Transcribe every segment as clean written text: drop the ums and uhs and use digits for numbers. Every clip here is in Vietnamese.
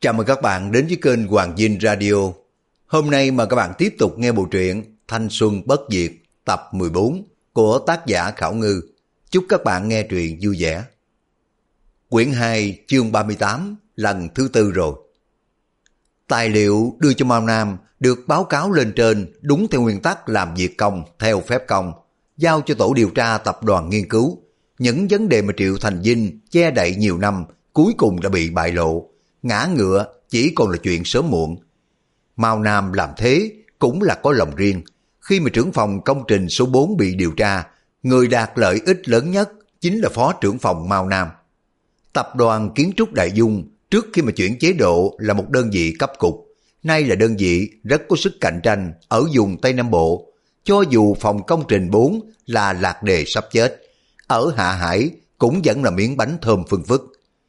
Chào mừng các bạn đến với kênh Hoàng Dinh Radio. Hôm nay mời các bạn tiếp tục nghe bộ truyện Thanh Xuân Bất Diệt tập 14 của tác giả Khảo Ngư. Chúc các bạn nghe truyện vui vẻ. Quyển 2 chương 38 lần thứ tư rồi. Tài liệu đưa cho Mao Nam được báo cáo lên trên đúng theo nguyên tắc làm việc công theo phép công, giao cho tổ điều tra tập đoàn nghiên cứu. Những vấn đề mà Triệu Thành Vinh che đậy nhiều năm cuối cùng đã bị bại lộ. Ngã ngựa chỉ còn là chuyện sớm muộn. Mao Nam làm thế cũng là có lòng riêng. Khi mà trưởng phòng công trình số 4 bị điều tra, người đạt lợi ích lớn nhất chính là phó trưởng phòng Mao Nam. Tập đoàn Kiến trúc Đại Dung trước khi mà chuyển chế độ là một đơn vị cấp cục, nay là đơn vị rất có sức cạnh tranh ở vùng Tây Nam Bộ. Cho dù phòng công trình 4 là lạc đề sắp chết, ở Hạ Hải cũng vẫn là miếng bánh thơm phưng phức.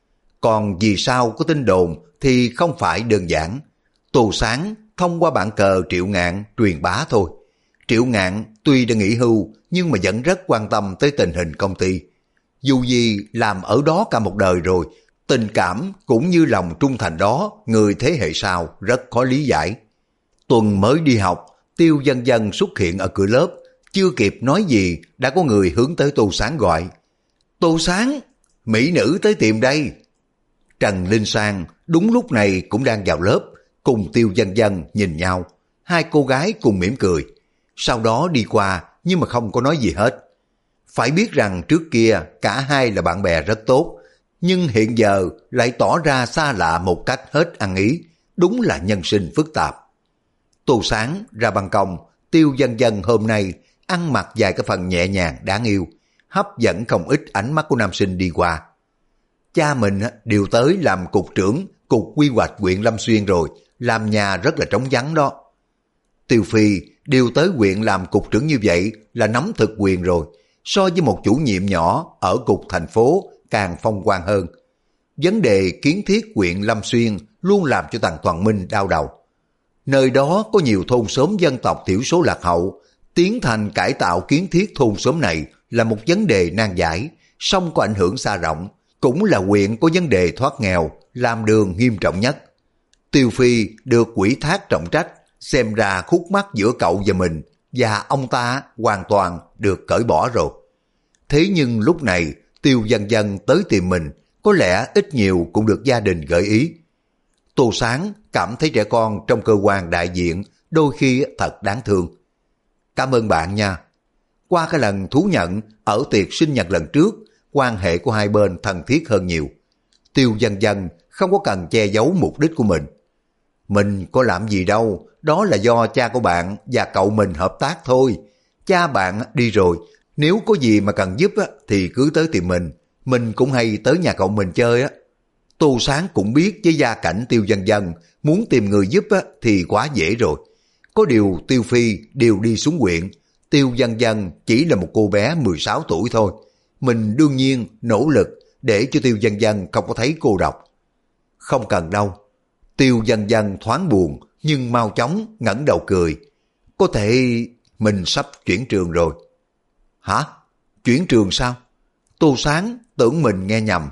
Còn vì sao có tin đồn thì không phải đơn giản. Tô Sáng thông qua bạn cờ Triệu Ngạn truyền bá thôi. Triệu Ngạn tuy đã nghỉ hưu nhưng mà vẫn rất quan tâm tới tình hình công ty. Dù gì làm ở đó cả một đời rồi, tình cảm cũng như lòng trung thành đó người thế hệ sau rất khó lý giải. Tuần mới đi học, Tiêu Dân Dân xuất hiện ở cửa lớp, chưa kịp nói gì đã có người hướng tới Tô Sáng gọi. Tô Sáng, mỹ nữ tới tìm đây. Trần Linh Sang đúng lúc này cũng đang vào lớp, cùng Tiêu Dân Dân nhìn nhau. Hai cô gái cùng mỉm cười, sau đó đi qua nhưng mà không có nói gì hết. Phải biết rằng trước kia cả hai là bạn bè rất tốt, nhưng hiện giờ lại tỏ ra xa lạ một cách hết ăn ý, đúng là nhân sinh phức tạp. Tô Sáng ra ban công, Tiêu Dân Dân hôm nay ăn mặc vài cái phần nhẹ nhàng đáng yêu, hấp dẫn không ít ánh mắt của nam sinh đi qua. Cha mình điều tới làm cục trưởng cục quy hoạch huyện Lâm Xuyên rồi, làm nhà rất là trống vắng đó. Tiêu Phi điều tới huyện làm cục trưởng như vậy là nắm thực quyền rồi, so với một chủ nhiệm nhỏ ở cục thành phố càng phong quang hơn. Vấn đề kiến thiết huyện Lâm Xuyên luôn làm cho Tần Toàn Minh đau đầu. Nơi đó có nhiều thôn xóm dân tộc thiểu số lạc hậu, tiến thành cải tạo kiến thiết thôn xóm này là một vấn đề nan giải, song có ảnh hưởng xa rộng, cũng là huyện có vấn đề thoát nghèo, làm đường nghiêm trọng nhất. Tiêu Phi được ủy thác trọng trách, xem ra khúc mắc giữa cậu và mình và ông ta hoàn toàn được cởi bỏ rồi. Thế nhưng lúc này Tiêu Dân Dân tới tìm mình, có lẽ ít nhiều cũng được gia đình gợi ý. Tô Sáng cảm thấy trẻ con trong cơ quan đại diện đôi khi thật đáng thương. Cảm ơn bạn nha. Qua cái lần thú nhận ở tiệc sinh nhật lần trước, quan hệ của hai bên thân thiết hơn nhiều. Tiêu Dân Dân không có cần che giấu mục đích của mình. Mình có làm gì đâu, đó là do cha của bạn và cậu mình hợp tác thôi. Cha bạn đi rồi, nếu có gì mà cần giúp thì cứ tới tìm mình cũng hay tới nhà cậu mình chơi á. Tô Sáng cũng biết với gia cảnh Tiêu Dân Dân, muốn tìm người giúp thì quá dễ rồi. Có điều Tiêu Phi đều đi xuống huyện, Tiêu Dân Dân chỉ là một cô bé 16 tuổi thôi. Mình đương nhiên nỗ lực để cho Tiêu Dân Dân không có thấy cô độc. Không cần đâu. Tiêu Dân Dân thoáng buồn nhưng mau chóng ngẩng đầu cười. Có thể mình sắp chuyển trường rồi. Hả? Chuyển trường sao? Tô Sáng tưởng mình nghe nhầm.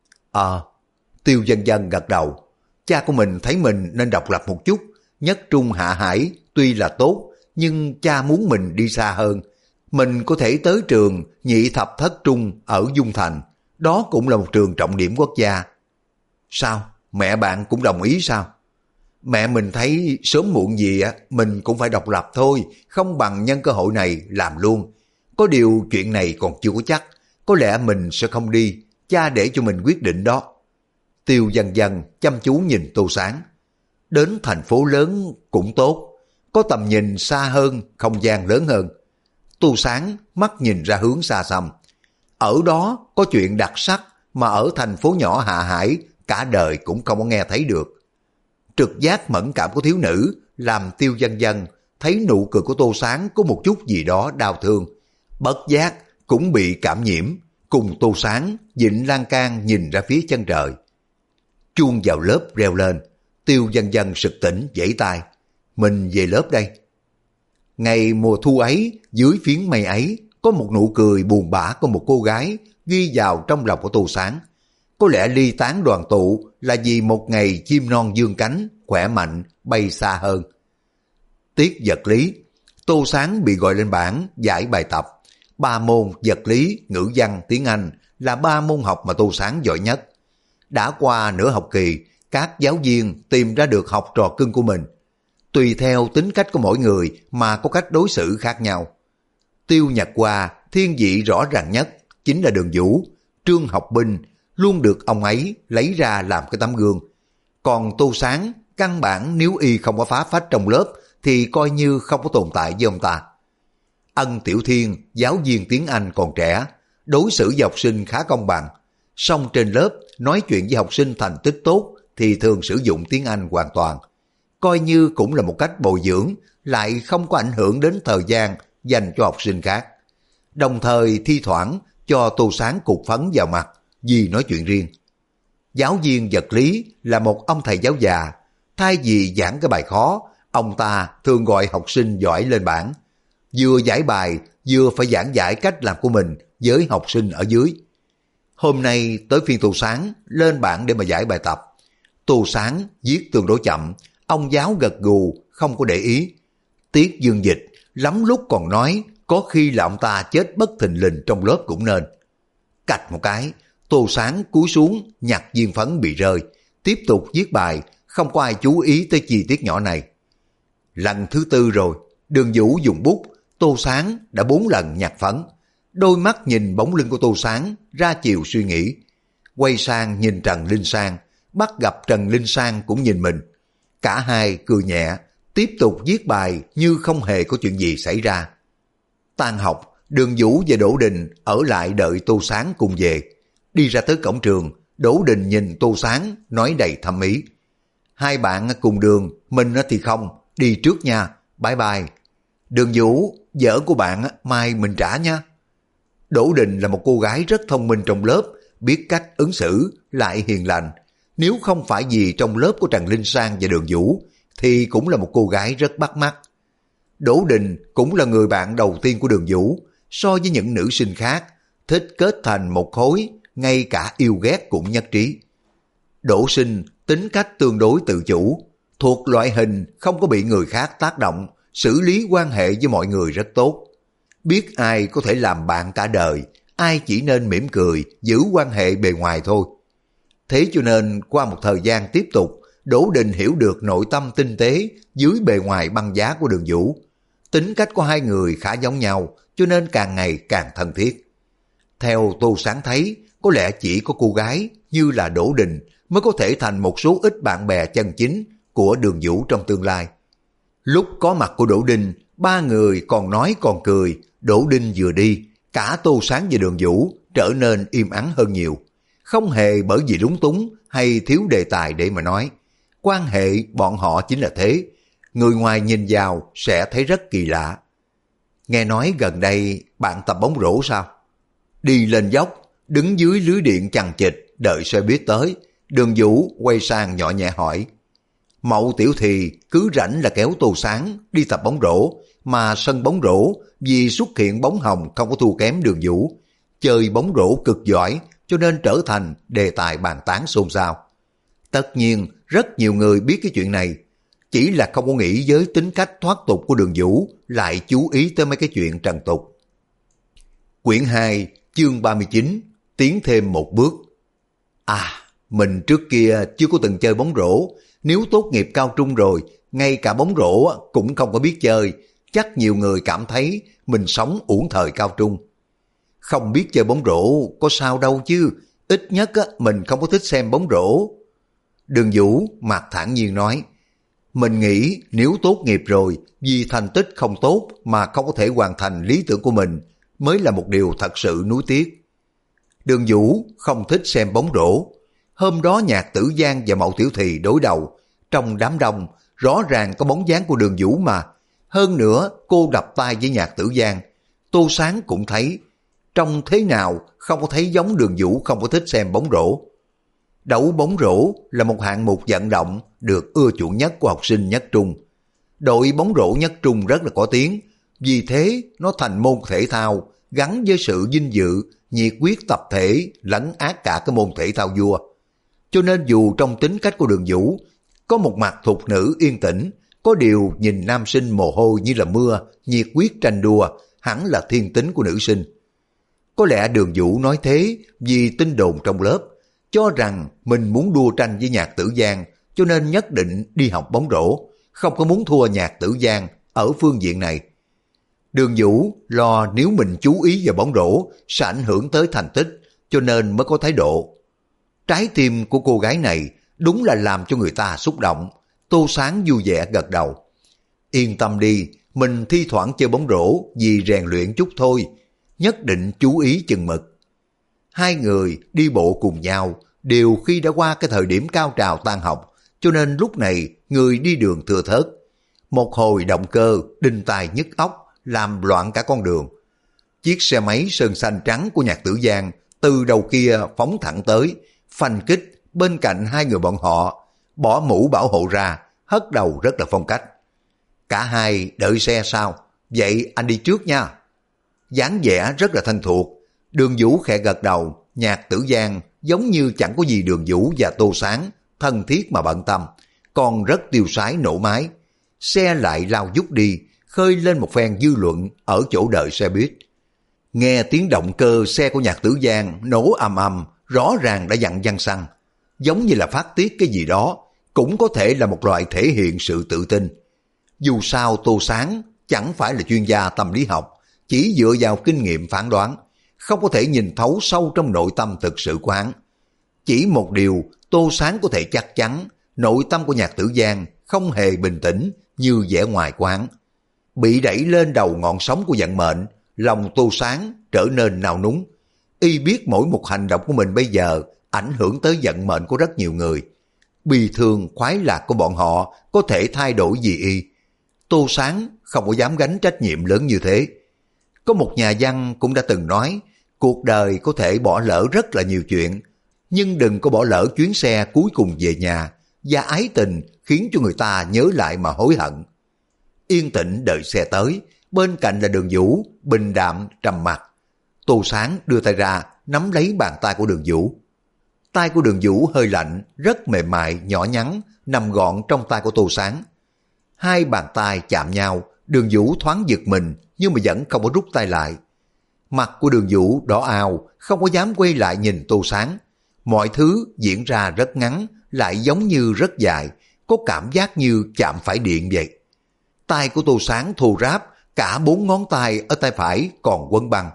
Tiêu Dân Dân gật đầu. Cha của mình thấy mình nên độc lập một chút. Nhất trung hạ hải tuy là tốt, nhưng cha muốn mình đi xa hơn. Mình có thể tới trường nhị thập thất trung ở Dung Thành. Đó cũng là một trường trọng điểm quốc gia. Sao? Mẹ bạn cũng đồng ý sao? Mẹ mình thấy sớm muộn gì mình cũng phải độc lập thôi, không bằng nhân cơ hội này làm luôn. Có điều chuyện này còn chưa có chắc, có lẽ mình sẽ không đi, cha để cho mình quyết định đó. Tiêu Dân Dân chăm chú nhìn Tô Sáng. Đến thành phố lớn cũng tốt, có tầm nhìn xa hơn, không gian lớn hơn. Tô Sáng mắt nhìn ra hướng xa xăm. Ở đó có chuyện đặc sắc mà ở thành phố nhỏ Hạ Hải cả đời cũng không có nghe thấy được. Trực giác mẫn cảm của thiếu nữ làm Tiêu Dân Dân thấy nụ cười của Tô Sáng có một chút gì đó đau thương. Bất giác cũng bị cảm nhiễm, cùng Tô Sáng dịnh lan can nhìn ra phía chân trời. Chuông vào lớp reo lên, Tiêu Dân Dân sực tỉnh vẫy tay. Mình về lớp đây. Ngày mùa thu ấy, dưới phiến mây ấy, có một nụ cười buồn bã của một cô gái ghi vào trong lòng của Tô Sáng. có lẽ ly tán đoàn tụ là vì một ngày chim non dương cánh, khỏe mạnh, bay xa hơn. Tiết vật lý, Tô Sáng bị gọi lên bảng giải bài tập. 3 môn vật lý, ngữ văn, tiếng Anh là 3 môn học mà Tô Sáng giỏi nhất. Đã qua nửa học kỳ, các giáo viên tìm ra được học trò cưng của mình. Tùy theo tính cách của mỗi người mà có cách đối xử khác nhau. Tiêu Nhật Hoa thiên vị rõ ràng nhất chính là Đường Vũ. Trương Học Binh luôn được ông ấy lấy ra làm cái tấm gương. Còn Tô Sáng, căn bản nếu y không có phá phách trong lớp thì coi như không có tồn tại với ông ta. Ân Tiểu Thiên, giáo viên tiếng Anh còn trẻ, đối xử với học sinh khá công bằng. Song trên lớp nói chuyện với học sinh thành tích tốt thì thường sử dụng tiếng Anh hoàn toàn. Coi như cũng là một cách bồi dưỡng, lại không có ảnh hưởng đến thời gian dành cho học sinh khác. Đồng thời thi thoảng cho Tô Sáng cục phấn vào mặt vì nói chuyện riêng. Giáo viên vật lý là một ông thầy giáo già. Thay vì giảng cái bài khó, ông ta thường gọi học sinh giỏi lên bảng. Vừa giải bài, vừa phải giảng giải cách làm của mình với học sinh ở dưới. Hôm nay tới phiên Tô Sáng lên bảng để mà giải bài tập. Tô Sáng viết tương đối chậm, ông giáo gật gù không có để ý. Tiết Dương Dịch lắm lúc còn nói có khi là ông ta chết bất thình lình trong lớp cũng nên. Cạch một cái, Tô Sáng cúi xuống nhặt viên phấn bị rơi, tiếp tục viết bài, không có ai chú ý tới chi tiết nhỏ này. Lần thứ 4 rồi, Đường Vũ dùng bút, Tô Sáng đã 4 lần nhặt phấn. Đôi mắt nhìn bóng lưng của Tô Sáng, ra chiều suy nghĩ. Quay sang nhìn Trần Linh Sang, bắt gặp Trần Linh Sang cũng nhìn mình. Cả hai cười nhẹ, tiếp tục viết bài như không hề có chuyện gì xảy ra. Tan học, Đường Vũ và Đỗ Đình ở lại đợi Tô Sáng cùng về. Đi ra tới cổng trường, Đỗ Đình nhìn Tô Sáng nói đầy thâm ý. Hai bạn cùng đường, mình thì không, đi trước nha, bye bye. Đường Vũ, vợ của bạn mai mình trả nha. Đỗ Đình là một cô gái rất thông minh trong lớp, biết cách ứng xử, lại hiền lành. Nếu không phải vì trong lớp của Trần Linh Sang và Đường Vũ, thì cũng là một cô gái rất bắt mắt. Đỗ Đình cũng là người bạn đầu tiên của Đường Vũ, so với những nữ sinh khác, thích kết thành một khối, ngay cả yêu ghét cũng nhất trí. Đỗ Sinh tính cách tương đối tự chủ, thuộc loại hình không có bị người khác tác động, xử lý quan hệ với mọi người rất tốt. Biết ai có thể làm bạn cả đời, ai chỉ nên mỉm cười, giữ quan hệ bề ngoài thôi. Thế cho nên qua một thời gian tiếp tục, Đỗ Đình hiểu được nội tâm tinh tế dưới bề ngoài băng giá của Đường Vũ. Tính cách của hai người khá giống nhau, cho nên càng ngày càng thân thiết. Theo Tô Sáng thấy, có lẽ chỉ có cô gái như là Đỗ Đình mới có thể thành một số ít bạn bè chân chính của Đường Vũ trong tương lai. Lúc có mặt của Đỗ Đình, ba người còn nói còn cười. Đỗ Đình vừa đi, cả Tô Sáng và Đường Vũ trở nên im ắng hơn nhiều. Không hề bởi vì lúng túng hay thiếu đề tài để mà nói. Quan hệ bọn họ chính là thế. Người ngoài nhìn vào sẽ thấy rất kỳ lạ. Nghe nói gần đây bạn tập bóng rổ sao? Đi lên dốc, đứng dưới lưới điện chằng chịt, đợi xe buýt tới. Đường Vũ quay sang nhỏ nhẹ hỏi. Mậu Tiểu Thì cứ rảnh là kéo Tô Sáng đi tập bóng rổ, mà sân bóng rổ vì xuất hiện bóng hồng không có thua kém Đường Vũ. Chơi bóng rổ cực giỏi cho nên trở thành đề tài bàn tán xôn xao. Tất nhiên rất nhiều người biết cái chuyện này, chỉ là không có nghĩ với tính cách thoát tục của Đường Vũ lại chú ý tới mấy cái chuyện trần tục. Quyển 2 chương 39 tiến thêm một bước. Mình trước kia chưa có từng chơi bóng rổ, nếu tốt nghiệp cao trung rồi, ngay cả bóng rổ cũng không có biết chơi, chắc nhiều người cảm thấy mình sống uổng thời cao trung. Không biết chơi bóng rổ có sao đâu chứ, ít nhất mình không có thích xem bóng rổ. Đường Vũ mặt thản nhiên nói, mình nghĩ nếu tốt nghiệp rồi vì thành tích không tốt mà không có thể hoàn thành lý tưởng của mình mới là một điều thật sự nuối tiếc. Đường Vũ không thích xem bóng rổ. Hôm đó Nhạc Tử Giang và Mậu Tiểu Thì đối đầu, trong đám đông rõ ràng có bóng dáng của Đường Vũ mà. Hơn nữa cô đập tay với Nhạc Tử Giang, Tô Sáng cũng thấy. Trông thế nào không có thấy giống Đường Vũ không có thích xem bóng rổ. Đấu bóng rổ là một hạng mục vận động được ưa chuộng nhất của học sinh nhất trung. Đội bóng rổ nhất trung rất là có tiếng, vì thế nó thành môn thể thao gắn với sự vinh dự, nhiệt huyết tập thể lấn át cả cái môn thể thao vua. Cho nên dù trong tính cách của Đường Vũ có một mặt thục nữ yên tĩnh, có điều nhìn nam sinh mồ hôi như là mưa, nhiệt huyết tranh đua, hẳn là thiên tính của nữ sinh. Có lẽ Đường Vũ nói thế vì tin đồn trong lớp, cho rằng mình muốn đua tranh với Nhạc Tử Giang, cho nên nhất định đi học bóng rổ, không có muốn thua Nhạc Tử Giang ở phương diện này. Đường Vũ lo nếu mình chú ý vào bóng rổ sẽ ảnh hưởng tới thành tích, cho nên mới có thái độ. Trái tim của cô gái này đúng là làm cho người ta xúc động. Tô Sáng vui vẻ gật đầu. Yên tâm đi, mình thi thoảng chơi bóng rổ vì rèn luyện chút thôi, nhất định chú ý chừng mực. Hai người đi bộ cùng nhau đều khi đã qua cái thời điểm cao trào tan học, cho nên lúc này người đi đường thưa thớt. Một hồi động cơ đinh tai nhức óc làm loạn cả con đường. Chiếc xe máy sơn xanh trắng của Nhạc Tử Giang từ đầu kia phóng thẳng tới, phanh kích bên cạnh hai người bọn họ, bỏ mũ bảo hộ ra, hất đầu rất là phong cách. Cả hai đợi xe sau, vậy anh đi trước nha. Dáng vẻ rất là thân thuộc. Đường Vũ khẽ gật đầu, Nhạc Tử Giang giống như chẳng có gì Đường Vũ và Tô Sáng thân thiết mà bận tâm, còn rất tiêu sái nổ máy. Xe lại lao vút đi, khơi lên một phen dư luận ở chỗ đợi xe buýt. Nghe tiếng động cơ xe của Nhạc Tử Giang nổ ầm ầm, rõ ràng đã dặn văng xăng, giống như là phát tiết cái gì đó, cũng có thể là một loại thể hiện sự tự tin. Dù sao Tô Sáng chẳng phải là chuyên gia tâm lý học, chỉ dựa vào kinh nghiệm phán đoán, không có thể nhìn thấu sâu trong nội tâm thực sự của hắn. Chỉ một điều Tô Sáng có thể chắc chắn, nội tâm của Nhạc Tử Giang không hề bình tĩnh như vẻ ngoài của hắn. Bị đẩy lên đầu ngọn sóng của vận mệnh, lòng Tô Sáng trở nên nao núng. Y biết mỗi một hành động của mình bây giờ ảnh hưởng tới vận mệnh của rất nhiều người. Bi thương khoái lạc của bọn họ có thể thay đổi gì y. Tô Sáng không có dám gánh trách nhiệm lớn như thế. Có một nhà văn cũng đã từng nói, cuộc đời có thể bỏ lỡ rất là nhiều chuyện, nhưng đừng có bỏ lỡ chuyến xe cuối cùng về nhà, và ái tình khiến cho người ta nhớ lại mà hối hận. Yên tĩnh đợi xe tới, bên cạnh là Đường Vũ, bình đạm trầm mặc. Tô Sáng đưa tay ra, nắm lấy bàn tay của Đường Vũ. Tay của Đường Vũ hơi lạnh, rất mềm mại, nhỏ nhắn, nằm gọn trong tay của Tô Sáng. Hai bàn tay chạm nhau, Đường Vũ thoáng giật mình, nhưng mà vẫn không có rút tay lại. Mặt của Đường Vũ đỏ ao, không có dám quay lại nhìn Tô Sáng. Mọi thứ diễn ra rất ngắn, lại giống như rất dài, có cảm giác như chạm phải điện vậy. Tay của Tô Sáng thô ráp, cả 4 ngón tay ở tay phải còn quấn băng.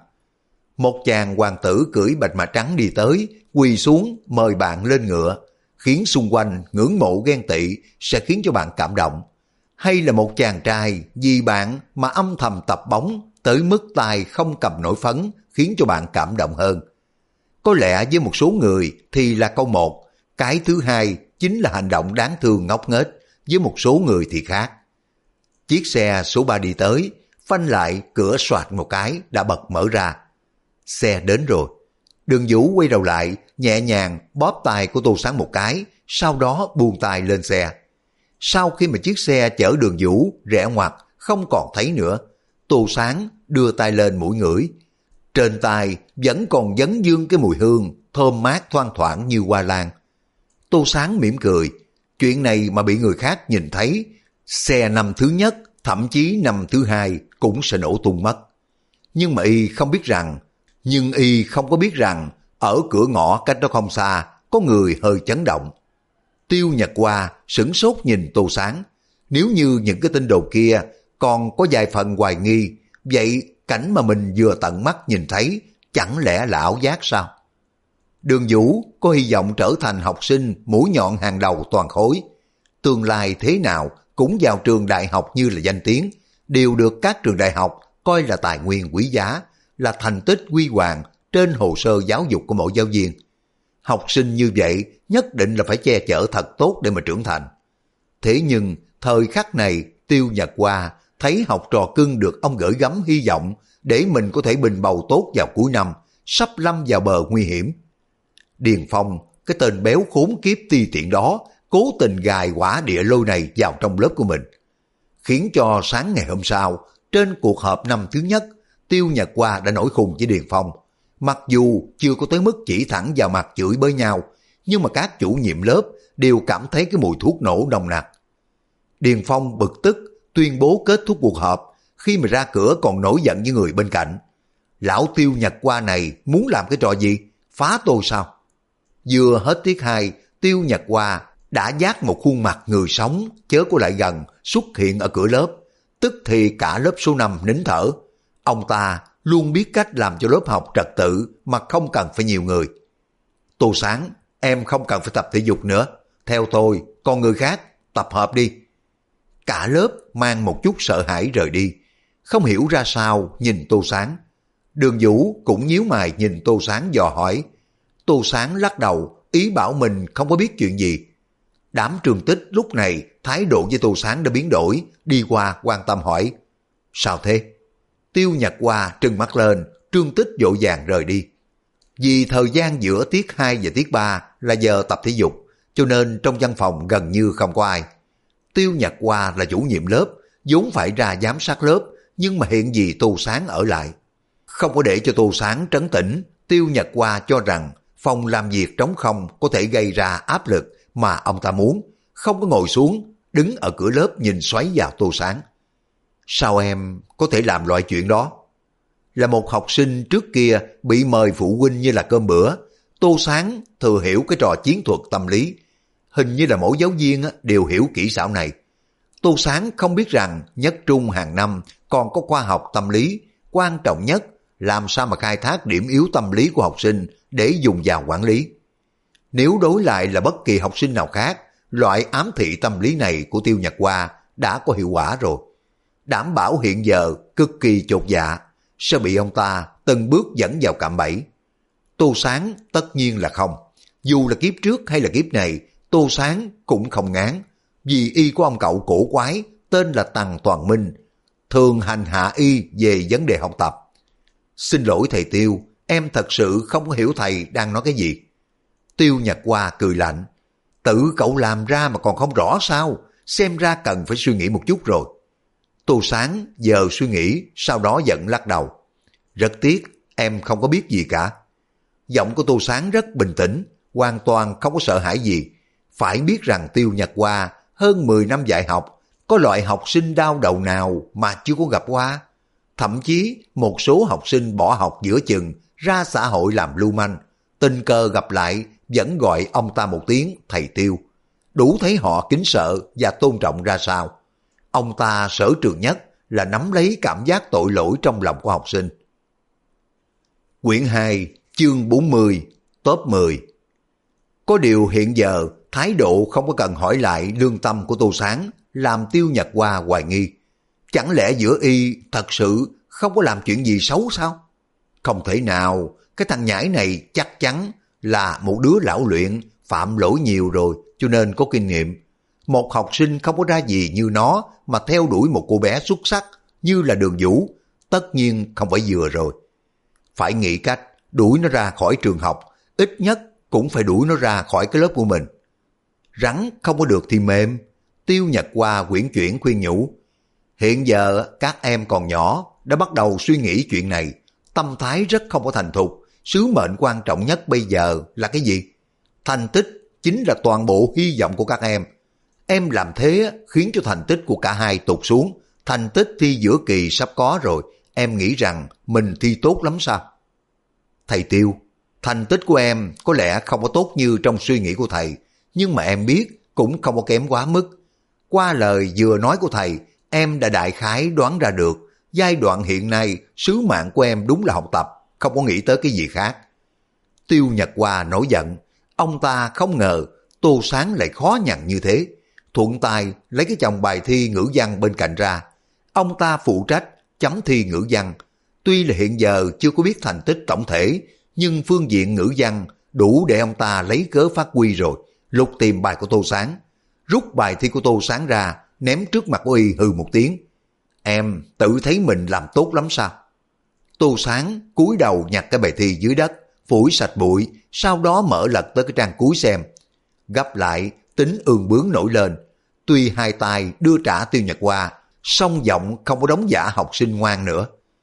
Một chàng hoàng tử cưỡi bạch mã trắng đi tới, quỳ xuống mời bạn lên ngựa, khiến xung quanh ngưỡng mộ ghen tị sẽ khiến cho bạn cảm động. Hay là một chàng trai vì bạn mà âm thầm tập bóng tới mức tay không cầm nổi phấn, khiến cho bạn cảm động hơn. Có lẽ với một số người thì là câu một, cái thứ hai chính là hành động đáng thương ngốc nghếch, với một số người thì khác. Chiếc xe số 3 đi tới, phanh lại, cửa soạt một cái đã bật mở ra. Xe đến rồi. Đường Vũ quay đầu lại, nhẹ nhàng bóp tay của Tô Sáng một cái, sau đó buông tay lên xe. Sau khi mà chiếc xe chở Đường Vũ rẽ ngoặt không còn thấy nữa, Tô Sáng đưa tay lên mũi ngửi. Trên tay vẫn còn vấn vương cái mùi hương thơm mát thoang thoảng như hoa lan. Tô Sáng mỉm cười, chuyện này mà bị người khác nhìn thấy, xe năm thứ nhất, thậm chí năm thứ hai cũng sẽ nổ tung mất. Nhưng mà y không có biết rằng ở cửa ngõ cách đó không xa có người hơi chấn động. Tiêu Nhật Hoa sửng sốt nhìn Tô Sáng. Nếu như những cái tin đồn kia còn có vài phần hoài nghi, vậy cảnh mà mình vừa tận mắt nhìn thấy chẳng lẽ là ảo giác sao? Đường Vũ có hy vọng trở thành học sinh mũi nhọn hàng đầu toàn khối. Tương lai thế nào cũng vào trường đại học như là danh tiếng, đều được các trường đại học coi là tài nguyên quý giá, là thành tích huy hoàng trên hồ sơ giáo dục của mỗi giáo viên. Học sinh như vậy nhất định là phải che chở thật tốt để mà trưởng thành. Thế nhưng thời khắc này Tiêu Nhật Hoa thấy học trò cưng được ông gửi gắm hy vọng để mình có thể bình bầu tốt vào cuối năm, sắp lâm vào bờ nguy hiểm. Điền Phong, cái tên béo khốn kiếp ti tiện đó, cố tình gài quả địa lôi này vào trong lớp của mình, khiến cho sáng ngày hôm sau trên cuộc họp năm thứ nhất, Tiêu Nhật Hoa đã nổi khùng với Điền Phong. Mặc dù chưa có tới mức chỉ thẳng vào mặt chửi bới nhau, nhưng mà các chủ nhiệm lớp đều cảm thấy cái mùi thuốc nổ nồng nặc. Điền Phong bực tức tuyên bố kết thúc cuộc họp, khi mà ra cửa còn nổi giận với người bên cạnh. Lão Tiêu Nhật Hoa này muốn làm cái trò gì? Phá tôi sao? Vừa hết tiết 2, Tiêu Nhật Hoa đã dát một khuôn mặt người sống chớ có lại gần xuất hiện ở cửa lớp, tức thì cả lớp số 5 nín thở. Ông ta luôn biết cách làm cho lớp học trật tự mà không cần phải nhiều người. Tô Sáng, em không cần phải tập thể dục nữa, theo tôi, còn người khác tập hợp đi. Cả lớp mang một chút sợ hãi rời đi, không hiểu ra sao nhìn Tô Sáng. Đường Vũ cũng nhíu mày nhìn Tô Sáng dò hỏi. Tô Sáng lắc đầu, ý bảo mình không có biết chuyện gì. Đám Trương Tích lúc này thái độ với Tô Sáng đã biến đổi, đi qua quan tâm hỏi. Sao thế? Tiêu Nhật Hoa trừng mắt lên, Trương Tích vội vàng rời đi. Vì thời gian giữa tiết 2 và tiết 3 là giờ tập thể dục, cho nên trong văn phòng gần như không có ai. Tiêu Nhật Hoa là chủ nhiệm lớp, vốn phải ra giám sát lớp, nhưng mà hiện vì Tô Sáng ở lại. Không có để cho Tô Sáng trấn tĩnh, Tiêu Nhật Hoa cho rằng phòng làm việc trống không có thể gây ra áp lực mà ông ta muốn, không có ngồi xuống, đứng ở cửa lớp nhìn xoáy vào Tô Sáng. Sao em có thể làm loại chuyện đó? Là một học sinh trước kia bị mời phụ huynh như là cơm bữa, Tô Sáng thừa hiểu cái trò chiến thuật tâm lý. Hình như là mỗi giáo viên đều hiểu kỹ xảo này. Tô Sáng không biết rằng nhất trung hàng năm còn có khoa học tâm lý, quan trọng nhất làm sao mà khai thác điểm yếu tâm lý của học sinh để dùng vào quản lý. Nếu đối lại là bất kỳ học sinh nào khác, loại ám thị tâm lý này của Tiêu Nhật Hoa đã có hiệu quả rồi. Đảm bảo hiện giờ cực kỳ chột dạ, sẽ bị ông ta từng bước dẫn vào cạm bẫy. Tô Sáng tất nhiên là không. Dù là kiếp trước hay là kiếp này, Tô Sáng cũng không ngán, vì y của ông cậu cổ quái tên là Tằng Toàn Minh, thường hành hạ y về vấn đề học tập. Xin lỗi thầy Tiêu, em thật sự không có hiểu thầy đang nói cái gì. Tiêu Nhật Hoa cười lạnh. Tự cậu làm ra mà còn không rõ sao, xem ra cần phải suy nghĩ một chút rồi. Tô Sáng giờ suy nghĩ, sau đó giận lắc đầu. Rất tiếc, em không có biết gì cả. Giọng của Tô Sáng rất bình tĩnh, hoàn toàn không có sợ hãi gì. Phải biết rằng Tiêu Nhật Hoa hơn 10 năm dạy học, có loại học sinh đau đầu nào mà chưa có gặp qua. Thậm chí một số học sinh bỏ học giữa chừng ra xã hội làm lưu manh, tình cờ gặp lại vẫn gọi ông ta một tiếng thầy Tiêu. Đủ thấy họ kính sợ và tôn trọng ra sao. Ông ta sở trường nhất là nắm lấy cảm giác tội lỗi trong lòng của học sinh. Quyển 2, chương 40, top 10. Có điều hiện giờ thái độ không có cần hỏi lại lương tâm của Tô Sáng làm Tiêu Nhật Hoa hoài nghi. Chẳng lẽ giữa y thật sự không có làm chuyện gì xấu sao? Không thể nào, cái thằng nhãi này chắc chắn là một đứa lão luyện, phạm lỗi nhiều rồi cho nên có kinh nghiệm. Một học sinh không có ra gì như nó mà theo đuổi một cô bé xuất sắc như là Đường Vũ, tất nhiên không phải vừa rồi. Phải nghĩ cách đuổi nó ra khỏi trường học, ít nhất cũng phải đuổi nó ra khỏi cái lớp của mình. Rắn không có được thì mềm. Tiêu Nhật Hoa quyển chuyển khuyên nhủ. Hiện giờ các em còn nhỏ, đã bắt đầu suy nghĩ chuyện này, tâm thái rất không có thành thục. Sứ mệnh quan trọng nhất bây giờ là cái gì? Thành tích chính là toàn bộ hy vọng của các em. Em làm thế khiến cho thành tích của cả hai tụt xuống. Thành tích thi giữa kỳ sắp có rồi, em nghĩ rằng mình thi tốt lắm sao? Thầy Tiêu, thành tích của em có lẽ không có tốt như trong suy nghĩ của thầy, nhưng mà em biết cũng không có kém quá mức. Qua lời vừa nói của thầy, em đã đại khái đoán ra được giai đoạn hiện nay sứ mạng của em đúng là học tập, không có nghĩ tới cái gì khác. Tiêu Nhật Hoa nổi giận, ông ta không ngờ Tô Sáng lại khó nhằn như thế. Thuận tay lấy cái chồng bài thi ngữ văn bên cạnh ra. Ông ta phụ trách chấm thi ngữ văn. Tuy là hiện giờ chưa có biết thành tích tổng thể, nhưng phương diện ngữ văn đủ để ông ta lấy cớ phát huy rồi. Lục tìm bài của Tô Sáng, rút bài thi của Tô Sáng ra, ném trước mặt của y hừ một tiếng. Em tự thấy mình làm tốt lắm sao? Tô Sáng cúi đầu nhặt cái bài thi dưới đất, phủi sạch bụi, sau đó mở lật tới cái trang cuối xem. Gấp lại, tính ương bướng nổi lên. Tuy hai tay đưa trả Tiêu Nhật Hoa, song giọng không có đóng giả học sinh ngoan nữa.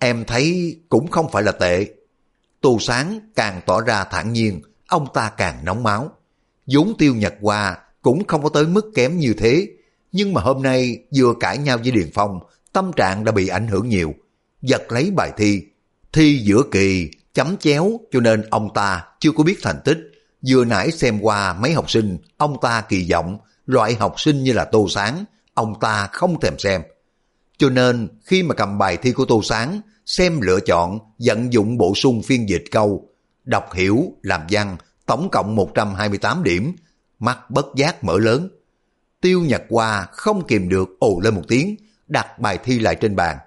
Em thấy cũng không phải là tệ. Tô Sáng càng tỏ ra thản nhiên, ông ta càng nóng máu. Vốn Tiêu Nhật Hoa cũng không có tới mức kém như thế, nhưng mà hôm nay vừa cãi nhau với Điền Phong, tâm trạng đã bị ảnh hưởng nhiều. Giật lấy bài thi, thi giữa kỳ chấm chéo cho nên ông ta chưa có biết thành tích. Vừa nãy xem qua mấy học sinh, ông ta kỳ vọng loại học sinh như là Tô Sáng, ông ta không thèm xem. Cho nên khi mà cầm bài thi của Tô Sáng, xem lựa chọn, vận dụng bổ sung phiên dịch câu, đọc hiểu, làm văn, tổng cộng 128 điểm, mắt bất giác mở lớn. Tiêu Nhật Hoa không kìm được ồ lên một tiếng, đặt bài thi lại trên bàn.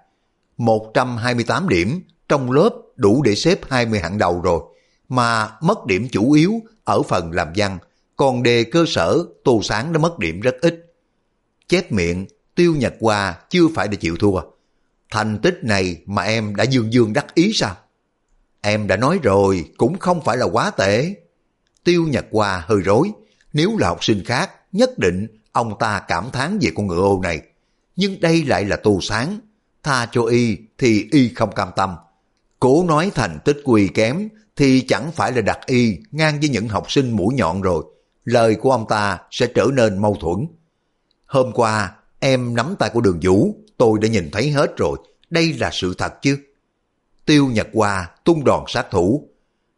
128 điểm, trong lớp đủ để xếp 20 hạng đầu rồi, mà mất điểm chủ yếu ở phần làm văn, còn đề cơ sở Tô Sáng đã mất điểm rất ít. Chép miệng, Tiêu Nhật Hoa chưa phải để chịu thua. Thành tích này mà em đã dương dương đắc ý sao? Em đã nói rồi, cũng không phải là quá tệ. Tiêu Nhật Hoa hơi rối, nếu là học sinh khác, nhất định ông ta cảm thán về con ngựa ô này. Nhưng đây lại là Tô Sáng, tha cho y thì y không cam tâm. Cố nói thành tích của y kém thì chẳng phải là đặt y ngang với những học sinh mũi nhọn rồi. Lời của ông ta sẽ trở nên mâu thuẫn. Hôm qua em nắm tay của Đường Vũ, tôi đã nhìn thấy hết rồi, đây là sự thật chứ? Tiêu Nhật Hoa tung đòn sát thủ.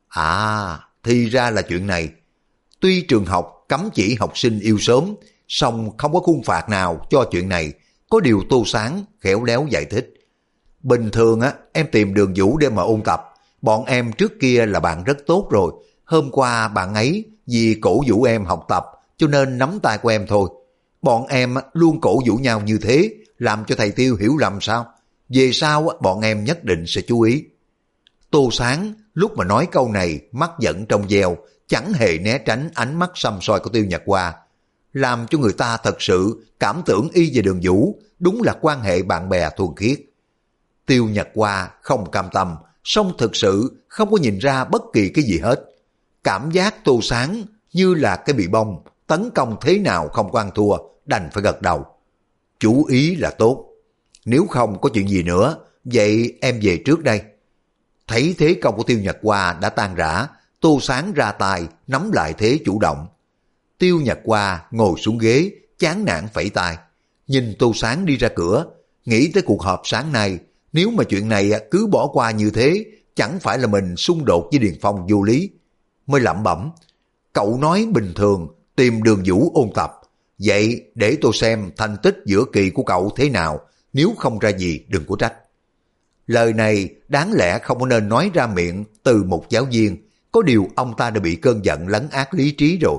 À, thì ra là chuyện này. Tuy trường học cấm chỉ học sinh yêu sớm, song không có khung phạt nào cho chuyện này, có điều Tô Sáng khéo léo giải thích. Bình thường á, em tìm Đường Vũ để mà ôn tập, bọn em trước kia là bạn rất tốt rồi, hôm qua bạn ấy vì cổ vũ em học tập cho nên nắm tay của em thôi. Bọn em luôn cổ vũ nhau như thế, làm cho thầy Tiêu hiểu lầm sao? Về sau bọn em nhất định sẽ chú ý. Tô Sáng lúc mà nói câu này mắt giận trong veo, chẳng hề né tránh ánh mắt săm soi của Tiêu Nhật Hoa, làm cho người ta thật sự cảm tưởng y về Đường Vũ đúng là quan hệ bạn bè thuần khiết. Tiêu Nhật Hoa không cam tâm, song thực sự không có nhìn ra bất kỳ cái gì hết. Cảm giác Tô Sáng như là cái bị bông, tấn công thế nào không có ăn thua, đành phải gật đầu. Chú ý là tốt. Nếu không có chuyện gì nữa, vậy em về trước đây. Thấy thế công của Tiêu Nhật Hoa đã tan rã, Tô Sáng ra tay nắm lại thế chủ động. Tiêu Nhật Hoa ngồi xuống ghế, chán nản phẩy tay. Nhìn Tô Sáng đi ra cửa, nghĩ tới cuộc họp sáng nay, nếu mà chuyện này cứ bỏ qua như thế, chẳng phải là mình xung đột với Điền Phong vô lý. Mới lẩm bẩm, cậu nói bình thường tìm Đường Vũ ôn tập, vậy để tôi xem thành tích giữa kỳ của cậu thế nào, nếu không ra gì đừng có trách. Lời này đáng lẽ không có nên nói ra miệng từ một giáo viên, có điều ông ta đã bị cơn giận lấn át lý trí rồi.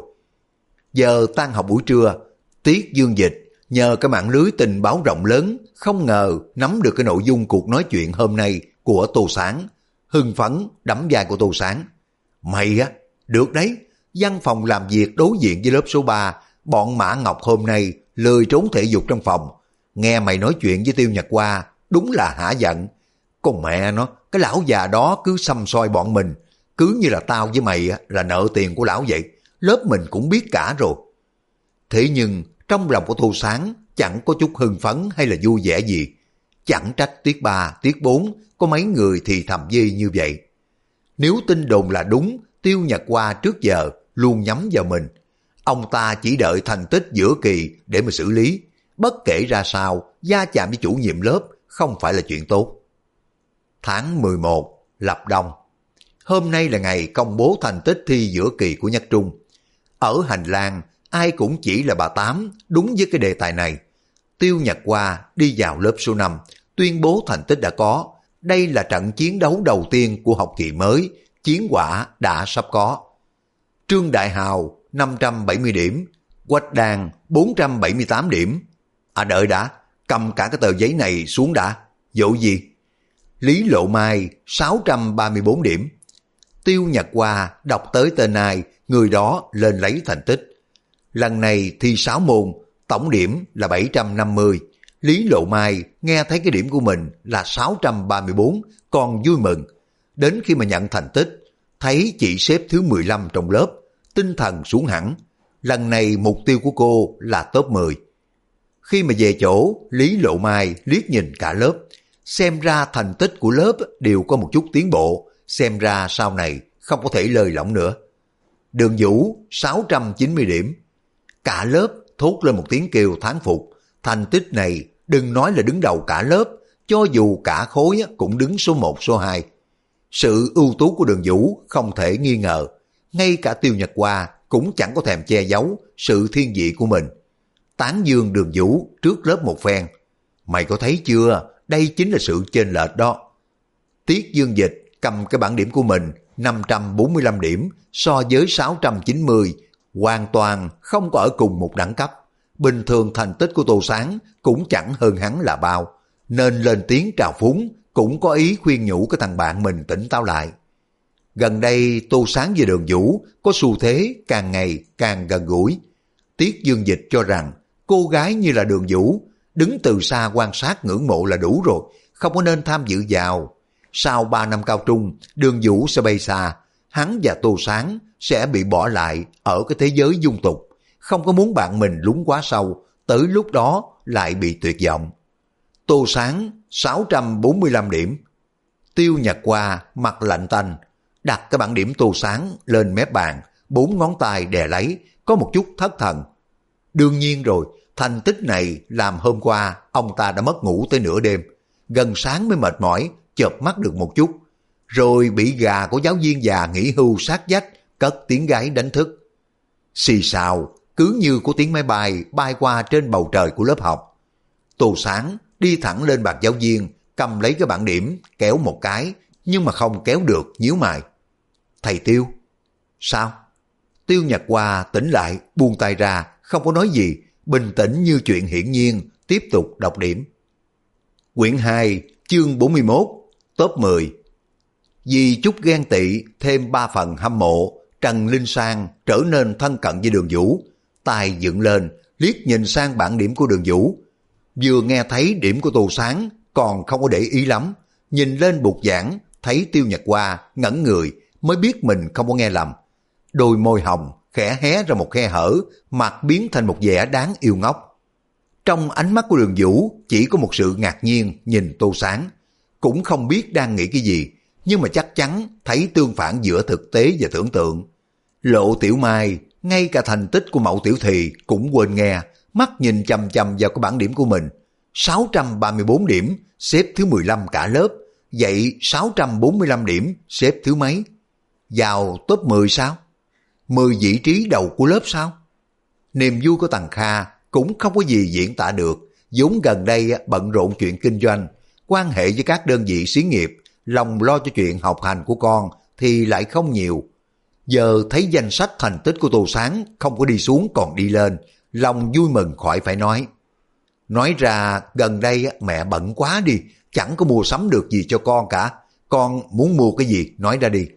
Giờ tan học buổi trưa, Tiết Dương Dịch nhờ cái mạng lưới tình báo rộng lớn, không ngờ nắm được cái nội dung cuộc nói chuyện hôm nay của Tô Sáng, hưng phấn đấm vai của Tô Sáng. Mày á, được đấy, văn phòng làm việc đối diện với lớp số 3, bọn Mã Ngọc hôm nay lười trốn thể dục trong phòng. Nghe mày nói chuyện với Tiêu Nhật Hoa, đúng là hả giận. Con mẹ nó, cái lão già đó cứ xăm soi bọn mình, cứ như là tao với mày là nợ tiền của lão vậy, lớp mình cũng biết cả rồi. Thế nhưng trong lòng của Tô Sáng chẳng có chút hưng phấn hay là vui vẻ gì. Chẳng trách tiết 3, tiết 4 có mấy người thì thầm dê như vậy. Nếu tin đồn là đúng, Tiêu Nhật Hoa trước giờ luôn nhắm vào mình. Ông ta chỉ đợi thành tích giữa kỳ để mà xử lý. Bất kể ra sao, va chạm với chủ nhiệm lớp không phải là chuyện tốt. Tháng 11, lập đông. Hôm nay là ngày công bố thành tích thi giữa kỳ của Nhất Trung. Ở hành lang, ai cũng chỉ là bà Tám đúng với cái đề tài này. Tiêu Nhật Hoa đi vào lớp số 5, tuyên bố thành tích đã có. Đây là trận chiến đấu đầu tiên của học kỳ mới, chiến quả đã sắp có. Trương Đại Hào 570 điểm, Quách Đàn 478 điểm. À đợi đã, cầm cả cái tờ giấy này xuống đã. Dội gì? Lý Lộ Mai 634 điểm. Tiêu Nhật Hoa đọc tới tên ai, người đó lên lấy thành tích. Lần này thi 6 môn, tổng điểm là 750. Lý Lộ Mai nghe thấy cái điểm của mình là 634, còn vui mừng. Đến khi mà nhận thành tích, thấy chị xếp thứ 15 trong lớp, tinh thần xuống hẳn. Lần này mục tiêu của cô là top 10. Khi mà về chỗ, Lý Lộ Mai liếc nhìn cả lớp, xem ra thành tích của lớp đều có một chút tiến bộ, xem ra sau này không có thể lơi lỏng nữa. Đường Vũ 690 điểm. Cả lớp thốt lên một tiếng kêu thán phục, thành tích này đừng nói là đứng đầu cả lớp, cho dù cả khối cũng đứng số 1 số 2. Sự ưu tú của Đường Vũ không thể nghi ngờ, ngay cả Tiêu Nhật Hoa cũng chẳng có thèm che giấu sự thiên vị của mình. Tán dương Đường Vũ trước lớp một phen. Mày có thấy chưa, đây chính là sự chênh lệch đó. Tiết Dương Dịch cầm cái bảng điểm của mình 545 điểm so với 690, hoàn toàn không có ở cùng một đẳng cấp. Bình thường thành tích của Tô Sáng cũng chẳng hơn hắn là bao, nên lên tiếng trào phúng, cũng có ý khuyên nhủ cái thằng bạn mình tỉnh táo lại. Gần đây Tô Sáng và Đường Vũ có xu thế càng ngày càng gần gũi. Tiết Dương Dịch cho rằng cô gái như là Đường Vũ đứng từ xa quan sát ngưỡng mộ là đủ rồi, không có nên tham dự vào. Sau 3 năm cao trung, Đường Vũ sẽ bay xa, hắn và Tô Sáng sẽ bị bỏ lại ở cái thế giới dung tục, không có muốn bạn mình lún quá sâu, tới lúc đó lại bị tuyệt vọng. Tô Sáng 645 điểm. Tiêu Nhật Hoa mặt lạnh tanh, đặt cái bảng điểm Tô Sáng lên mép bàn, 4 ngón tay đè lấy, có một chút thất thần. Đương nhiên rồi, thành tích này làm hôm qua ông ta đã mất ngủ tới nửa đêm, gần sáng mới mệt mỏi, chợp mắt được một chút, rồi bị gà của giáo viên già nghỉ hưu sát vách cất tiếng gáy đánh thức. Xì xào, cứ như có tiếng máy bay bay qua trên bầu trời của lớp học. Tô Sáng đi thẳng lên bàn giáo viên, cầm lấy cái bảng điểm, kéo một cái, nhưng mà không kéo được, nhíu mày. Thầy Tiêu. Sao? Tiêu Nhật Hoa tỉnh lại, buông tay ra, không có nói gì, bình tĩnh như chuyện hiển nhiên, tiếp tục đọc điểm. Quyển 2, chương 41, top 10. Vì chút ghen tị, thêm 3 phần hâm mộ, Trần Linh Sang trở nên thân cận với Đường Vũ, tay dựng lên, liếc nhìn sang bảng điểm của Đường Vũ. Vừa nghe thấy điểm của Tô Sáng, còn không có để ý lắm, nhìn lên bục giảng, thấy Tiêu Nhật Hoa ngẩn người, mới biết mình không có nghe lầm. Đôi môi hồng khẽ hé ra một khe hở, mặt biến thành một vẻ đáng yêu ngốc. Trong ánh mắt của Đường Vũ chỉ có một sự ngạc nhiên nhìn Tô Sáng, cũng không biết đang nghĩ cái gì, nhưng mà chắc chắn thấy tương phản giữa thực tế và tưởng tượng. Lộ Tiểu Mai, ngay cả thành tích của Mậu Tiểu Thì cũng quên nghe, mắt nhìn chằm chằm vào cái bảng điểm của mình. 634 điểm, xếp thứ 15 cả lớp, vậy 645 điểm, xếp thứ mấy? Vào top 10 sao? 10 vị trí đầu của lớp sao? Niềm vui của Tằng Kha cũng không có gì diễn tả được, vốn gần đây bận rộn chuyện kinh doanh, quan hệ với các đơn vị xí nghiệp, lòng lo cho chuyện học hành của con thì lại không nhiều. Giờ thấy danh sách thành tích của Tô Sáng không có đi xuống còn đi lên, lòng vui mừng khỏi phải nói. Nói ra gần đây mẹ bận quá đi, chẳng có mua sắm được gì cho con cả, con muốn mua cái gì nói ra đi.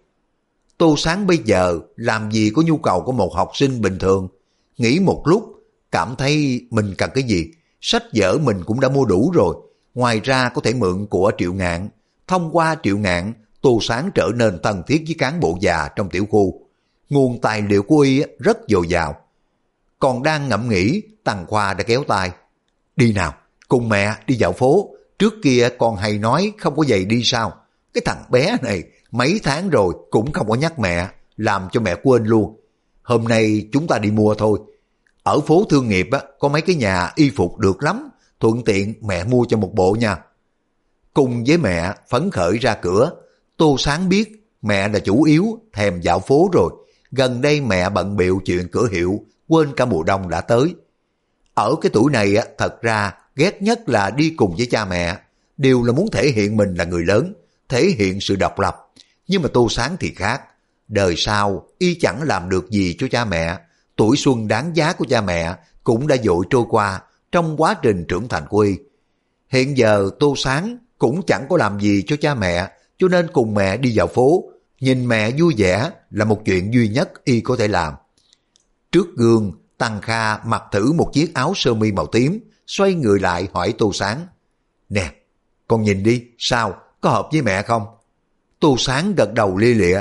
Tô Sáng bây giờ làm gì có nhu cầu của một học sinh bình thường, nghĩ một lúc cảm thấy mình cần cái gì, sách vở mình cũng đã mua đủ rồi, ngoài ra có thể mượn của Triệu Ngạn. Thông qua Triệu Ngạn, Tô Sáng trở nên thân thiết với cán bộ già trong tiểu khu, nguồn tài liệu của y rất dồi dào. Còn đang ngẫm nghĩ, Tằng Khoa đã kéo tay. Đi nào, cùng mẹ đi dạo phố, trước kia con hay nói không có giày đi sao, cái thằng bé này mấy tháng rồi cũng không có nhắc mẹ, làm cho mẹ quên luôn. Hôm nay chúng ta đi mua thôi. Ở phố Thương Nghiệp có mấy cái nhà y phục được lắm, thuận tiện mẹ mua cho một bộ nha. Cùng với mẹ phấn khởi ra cửa, Tô Sáng biết mẹ là chủ yếu thèm dạo phố rồi. Gần đây mẹ bận bịu chuyện cửa hiệu, quên cả mùa đông đã tới. Ở cái tuổi này thật ra ghét nhất là đi cùng với cha mẹ, đều là muốn thể hiện mình là người lớn, thể hiện sự độc lập. Nhưng mà Tô Sáng thì khác, đời sau y chẳng làm được gì cho cha mẹ, tuổi xuân đáng giá của cha mẹ cũng đã vội trôi qua trong quá trình trưởng thành của y. Hiện giờ Tô Sáng cũng chẳng có làm gì cho cha mẹ, cho nên cùng mẹ đi vào phố, nhìn mẹ vui vẻ là một chuyện duy nhất y có thể làm. Trước gương, Tằng Kha mặc thử một chiếc áo sơ mi màu tím, xoay người lại hỏi Tô Sáng. Nè, con nhìn đi, sao, có hợp với mẹ không? Tô Sáng gật đầu lia lịa.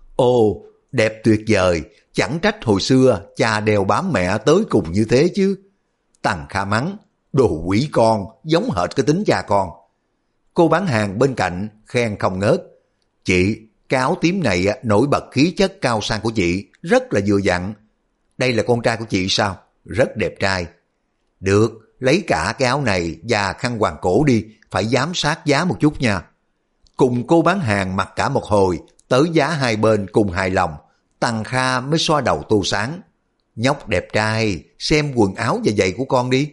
Ồ, đẹp tuyệt vời, chẳng trách hồi xưa cha đeo bám mẹ tới cùng như thế chứ. Tằng Kha mắng, đồ quỷ con, giống hệt cái tính cha con. Cô bán hàng bên cạnh khen không ngớt. Chị, cái áo tím này nổi bật khí chất cao sang của chị, rất là vừa vặn. Đây là con trai của chị sao? Rất đẹp trai. Được, lấy cả cái áo này và khăn quàng cổ đi, phải giám sát giá một chút nha. Cùng cô bán hàng mặc cả một hồi, tới giá hai bên cùng hài lòng, Tằng Kha mới xoa đầu Tô Sáng. Nhóc đẹp trai, xem quần áo và giày của con đi.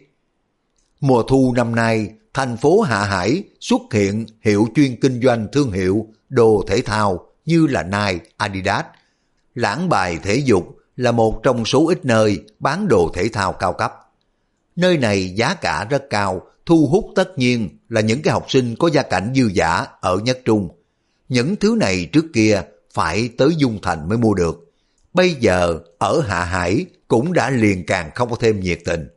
Mùa thu năm nay, thành phố Hạ Hải xuất hiện hiệu chuyên kinh doanh thương hiệu đồ thể thao như là Nike, Adidas. Lãng Bài Thể dục là một trong số ít nơi bán đồ thể thao cao cấp. Nơi này giá cả rất cao, thu hút tất nhiên là những cái học sinh có gia cảnh dư dả ở Nhất Trung. Những thứ này trước kia phải tới Dung Thành mới mua được. Bây giờ ở Hạ Hải cũng đã liền càng không có thêm nhiệt tình.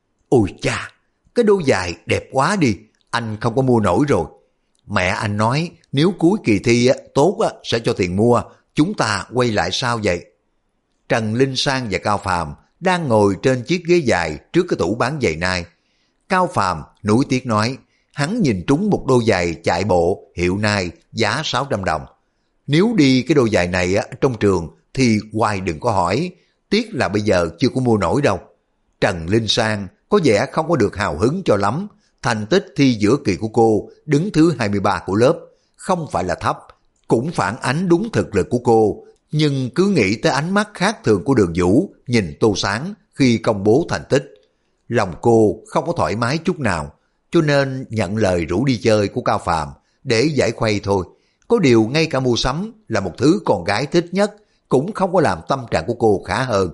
Ôi cha, cái đôi giày đẹp quá đi, anh không có mua nổi rồi. Mẹ anh nói nếu cuối kỳ thi tốt sẽ cho tiền mua, chúng ta quay lại sao vậy? Trần Linh Sang và Cao Phàm đang ngồi trên chiếc ghế dài trước cái tủ bán giày Nike. Cao Phàm nuối tiếc nói, hắn nhìn trúng một đôi giày chạy bộ hiệu Nike giá 600 đồng. Nếu đi cái đôi giày này trong trường thì hoài đừng có hỏi, tiếc là bây giờ chưa có mua nổi đâu. Trần Linh Sang có vẻ không có được hào hứng cho lắm. Thành tích thi giữa kỳ của cô đứng thứ 23 của lớp, không phải là thấp, cũng phản ánh đúng thực lực của cô, nhưng cứ nghĩ tới ánh mắt khác thường của Đường Vũ nhìn Tô Sáng khi công bố thành tích. Lòng cô không có thoải mái chút nào, cho nên nhận lời rủ đi chơi của Cao Phàm để giải khuây thôi. Có điều ngay cả mua sắm là một thứ con gái thích nhất cũng không có làm tâm trạng của cô khá hơn.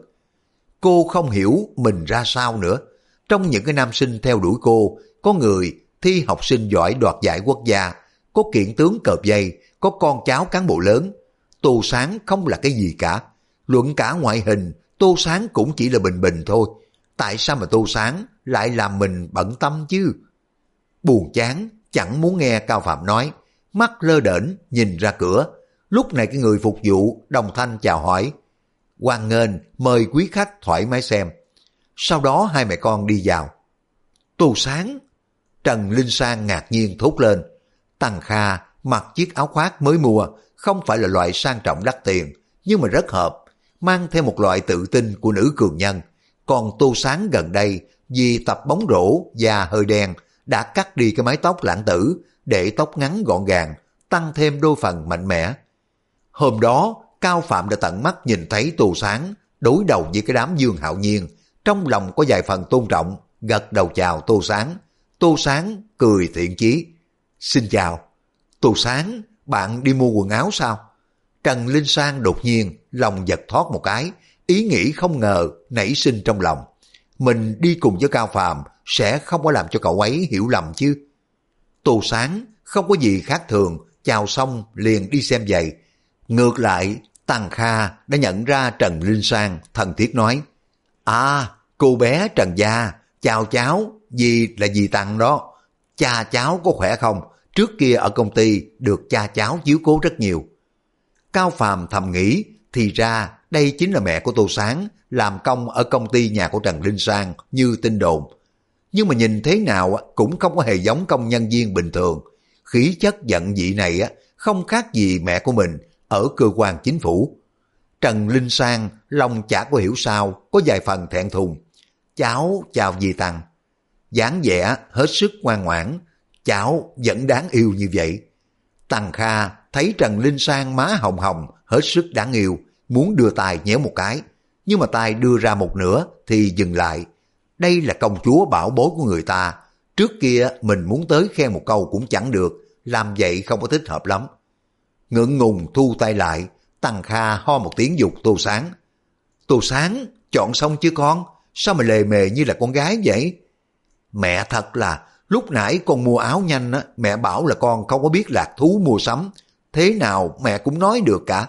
Cô không hiểu mình ra sao nữa. Trong những cái nam sinh theo đuổi cô, có người thi học sinh giỏi đoạt giải quốc gia, có kiện tướng cợp dây, có con cháu cán bộ lớn. Tô Sáng không là cái gì cả. Luận cả ngoại hình, Tô Sáng cũng chỉ là bình bình thôi. Tại sao mà Tô Sáng lại làm mình bận tâm chứ? Buồn chán, chẳng muốn nghe Cao Phạm nói, mắt lơ đễnh nhìn ra cửa. Lúc này cái người phục vụ đồng thanh chào hỏi, hoan nghênh, mời quý khách thoải mái xem. Sau đó hai mẹ con đi vào. Tô Sáng! Trần Linh Sang ngạc nhiên thốt lên. Tằng Kha mặc chiếc áo khoác mới mua, không phải là loại sang trọng đắt tiền, nhưng mà rất hợp, mang theo một loại tự tin của nữ cường nhân. Còn Tô Sáng gần đây, vì tập bóng rổ da hơi đen, đã cắt đi cái mái tóc lãng tử, để tóc ngắn gọn gàng, tăng thêm đôi phần mạnh mẽ. Hôm đó, Cao Phạm đã tận mắt nhìn thấy Tô Sáng đối đầu với cái đám Dương Hạo Nhiên, trong lòng có vài phần tôn trọng, gật đầu chào Tô Sáng. Tô Sáng cười thiện chí. Xin chào. Tô Sáng, bạn đi mua quần áo sao? Trần Linh Sang đột nhiên lòng giật thoát một cái, ý nghĩ không ngờ nảy sinh trong lòng. Mình đi cùng với Cao Phàm sẽ không có làm cho cậu ấy hiểu lầm chứ. Tô Sáng không có gì khác thường, chào xong liền đi xem giày. Ngược lại, Tằng Kha đã nhận ra Trần Linh Sang, thân thiết nói, à, cô bé Trần gia, chào cháu, dì là dì Tằng đó. Cha cháu có khỏe không? Trước kia ở công ty được cha cháu chiếu cố rất nhiều. Cao Phàm thầm nghĩ, thì ra đây chính là mẹ của Tô Sáng, làm công ở công ty nhà của Trần Linh Sang như tin đồn. Nhưng mà nhìn thế nào cũng không có hề giống công nhân viên bình thường. Khí chất giận dị này không khác gì mẹ của mình ở cơ quan chính phủ. Trần Linh Sang lòng chả có hiểu sao, có vài phần thẹn thùng. Cháu chào dì Tằng. Dáng vẻ hết sức ngoan ngoãn, cháu vẫn đáng yêu như vậy. Tằng Kha thấy Trần Linh Sang má hồng hồng, hết sức đáng yêu, muốn đưa tay nhéo một cái, nhưng mà tay đưa ra một nửa thì dừng lại. Đây là công chúa bảo bối của người ta, trước kia mình muốn tới khen một câu cũng chẳng được, làm vậy không có thích hợp lắm. Ngượng ngùng thu tay lại, Tằng Kha ho một tiếng dục Tô Sáng. Tô Sáng, chọn xong chưa con? Sao mà lề mề như là con gái vậy? Mẹ thật là, lúc nãy con mua áo nhanh á, mẹ bảo là con không có biết lạc thú mua sắm, thế nào mẹ cũng nói được cả.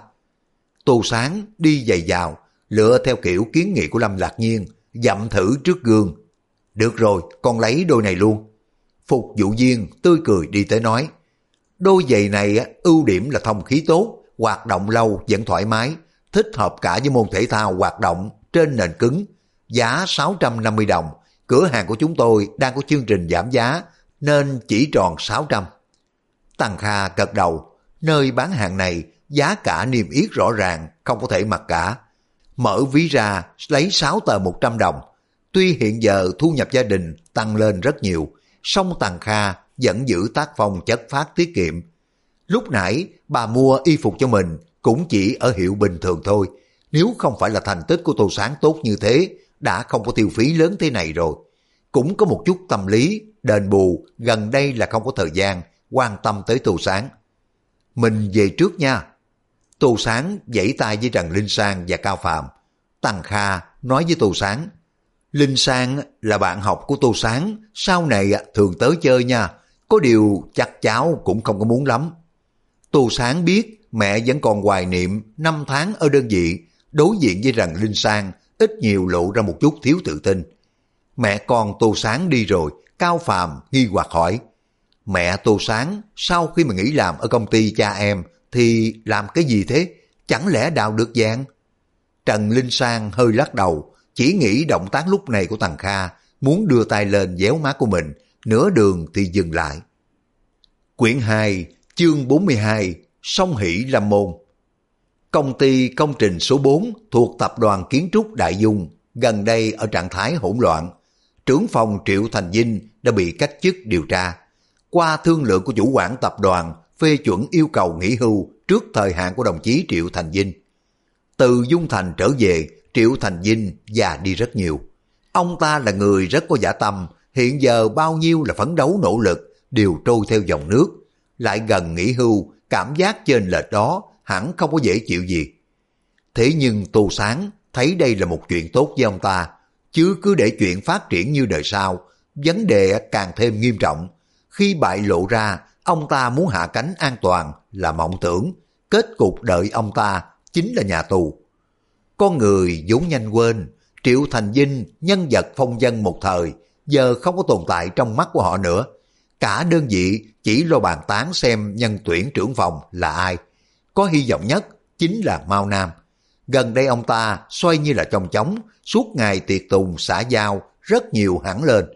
Tô Sáng đi giày vào, lựa theo kiểu kiến nghị của Lâm Lạc Nhiên, dặm thử trước gương. Được rồi, con lấy đôi này luôn. Phục vụ viên tươi cười đi tới nói, đôi giày này ưu điểm là thông khí tốt, hoạt động lâu vẫn thoải mái, thích hợp cả với môn thể thao hoạt động trên nền cứng. Giá 650 đồng, cửa hàng của chúng tôi đang có chương trình giảm giá nên chỉ tròn 600. Tăng Kha gật đầu, nơi bán hàng này giá cả niêm yết rõ ràng, không có thể mặc cả. Mở ví ra lấy 6 tờ 100 đồng. Tuy hiện giờ thu nhập gia đình tăng lên rất nhiều, song Tăng Kha vẫn giữ tác phong chất phác tiết kiệm. Lúc nãy bà mua y phục cho mình cũng chỉ ở hiệu bình thường thôi. Nếu không phải là thành tích của Tô Sáng tốt như thế, đã không có tiêu phí lớn thế này rồi. Cũng có một chút tâm lý, đền bù, gần đây là không có thời gian quan tâm tới Tô Sáng. Mình về trước nha. Tô Sáng vẫy tay với Trần Linh Sang và Cao Phàm. Tăng Kha nói với Tô Sáng, Linh Sang là bạn học của Tô Sáng, sau này thường tới chơi nha, có điều chắc cháu cũng không có muốn lắm. Tô Sáng biết mẹ vẫn còn hoài niệm 5 tháng ở đơn vị, đối diện với Trần Linh Sang ít nhiều lộ ra một chút thiếu tự tin. Mẹ con Tô Sáng đi rồi, Cao Phàm nghi hoặc hỏi, mẹ Tô Sáng sau khi mà nghỉ làm ở công ty cha em thì làm cái gì thế? Chẳng lẽ đào được vàng? Trần Linh Sang hơi lắc đầu, chỉ nghĩ động tác lúc này của Tăng Kha muốn đưa tay lên véo má của mình, nửa đường thì dừng lại. Quyển 2, chương 42, Song Hỷ Lâm Môn. Công ty công trình số 4 thuộc tập đoàn kiến trúc Đại Dung, gần đây ở trạng thái hỗn loạn. Trưởng phòng Triệu Thành Vinh đã bị cách chức điều tra. Qua thương lượng của chủ quản tập đoàn, phê chuẩn yêu cầu nghỉ hưu trước thời hạn của đồng chí Triệu Thành Vinh. Từ Dung Thành trở về, Triệu Thành Vinh già đi rất nhiều. Ông ta là người rất có dã tâm, hiện giờ bao nhiêu là phấn đấu nỗ lực đều trôi theo dòng nước. Lại gần nghỉ hưu, cảm giác chênh lệch đó hẳn không có dễ chịu gì. Thế nhưng Tô Sáng thấy đây là một chuyện tốt với ông ta, chứ cứ để chuyện phát triển như đời sau, vấn đề càng thêm nghiêm trọng. Khi bại lộ ra, ông ta muốn hạ cánh an toàn là mộng tưởng, kết cục đợi ông ta chính là nhà tù. Con người vốn nhanh quên, Triệu Thành Vinh nhân vật phong vân một thời, giờ không có tồn tại trong mắt của họ nữa. Cả đơn vị chỉ lo bàn tán xem nhân tuyển trưởng phòng là ai. Có hy vọng nhất chính là Mao Nam. Gần đây ông ta xoay như là chong chóng, suốt ngày tiệc tùng xã giao rất nhiều hẳn lên.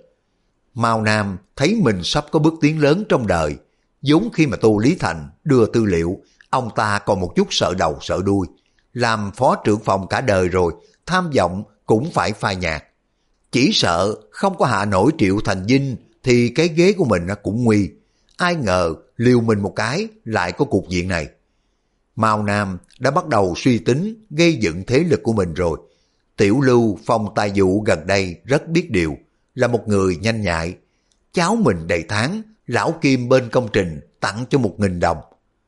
Mao Nam thấy mình sắp có bước tiến lớn trong đời. Vốn khi mà Tô Lý Thành đưa tư liệu, ông ta còn một chút sợ đầu sợ đuôi. Làm phó trưởng phòng cả đời rồi, tham vọng cũng phải phai nhạt. Chỉ sợ không có hạ nổi Triệu Thành Vinh thì cái ghế của mình cũng nguy. Ai ngờ liều mình một cái lại có cục diện này. Mao Nam đã bắt đầu suy tính gây dựng thế lực của mình rồi. Tiểu Lưu phòng tài vụ gần đây rất biết điều, là một người nhanh nhạy. Cháu mình đầy tháng, lão Kim bên công trình tặng cho 1.000 đồng.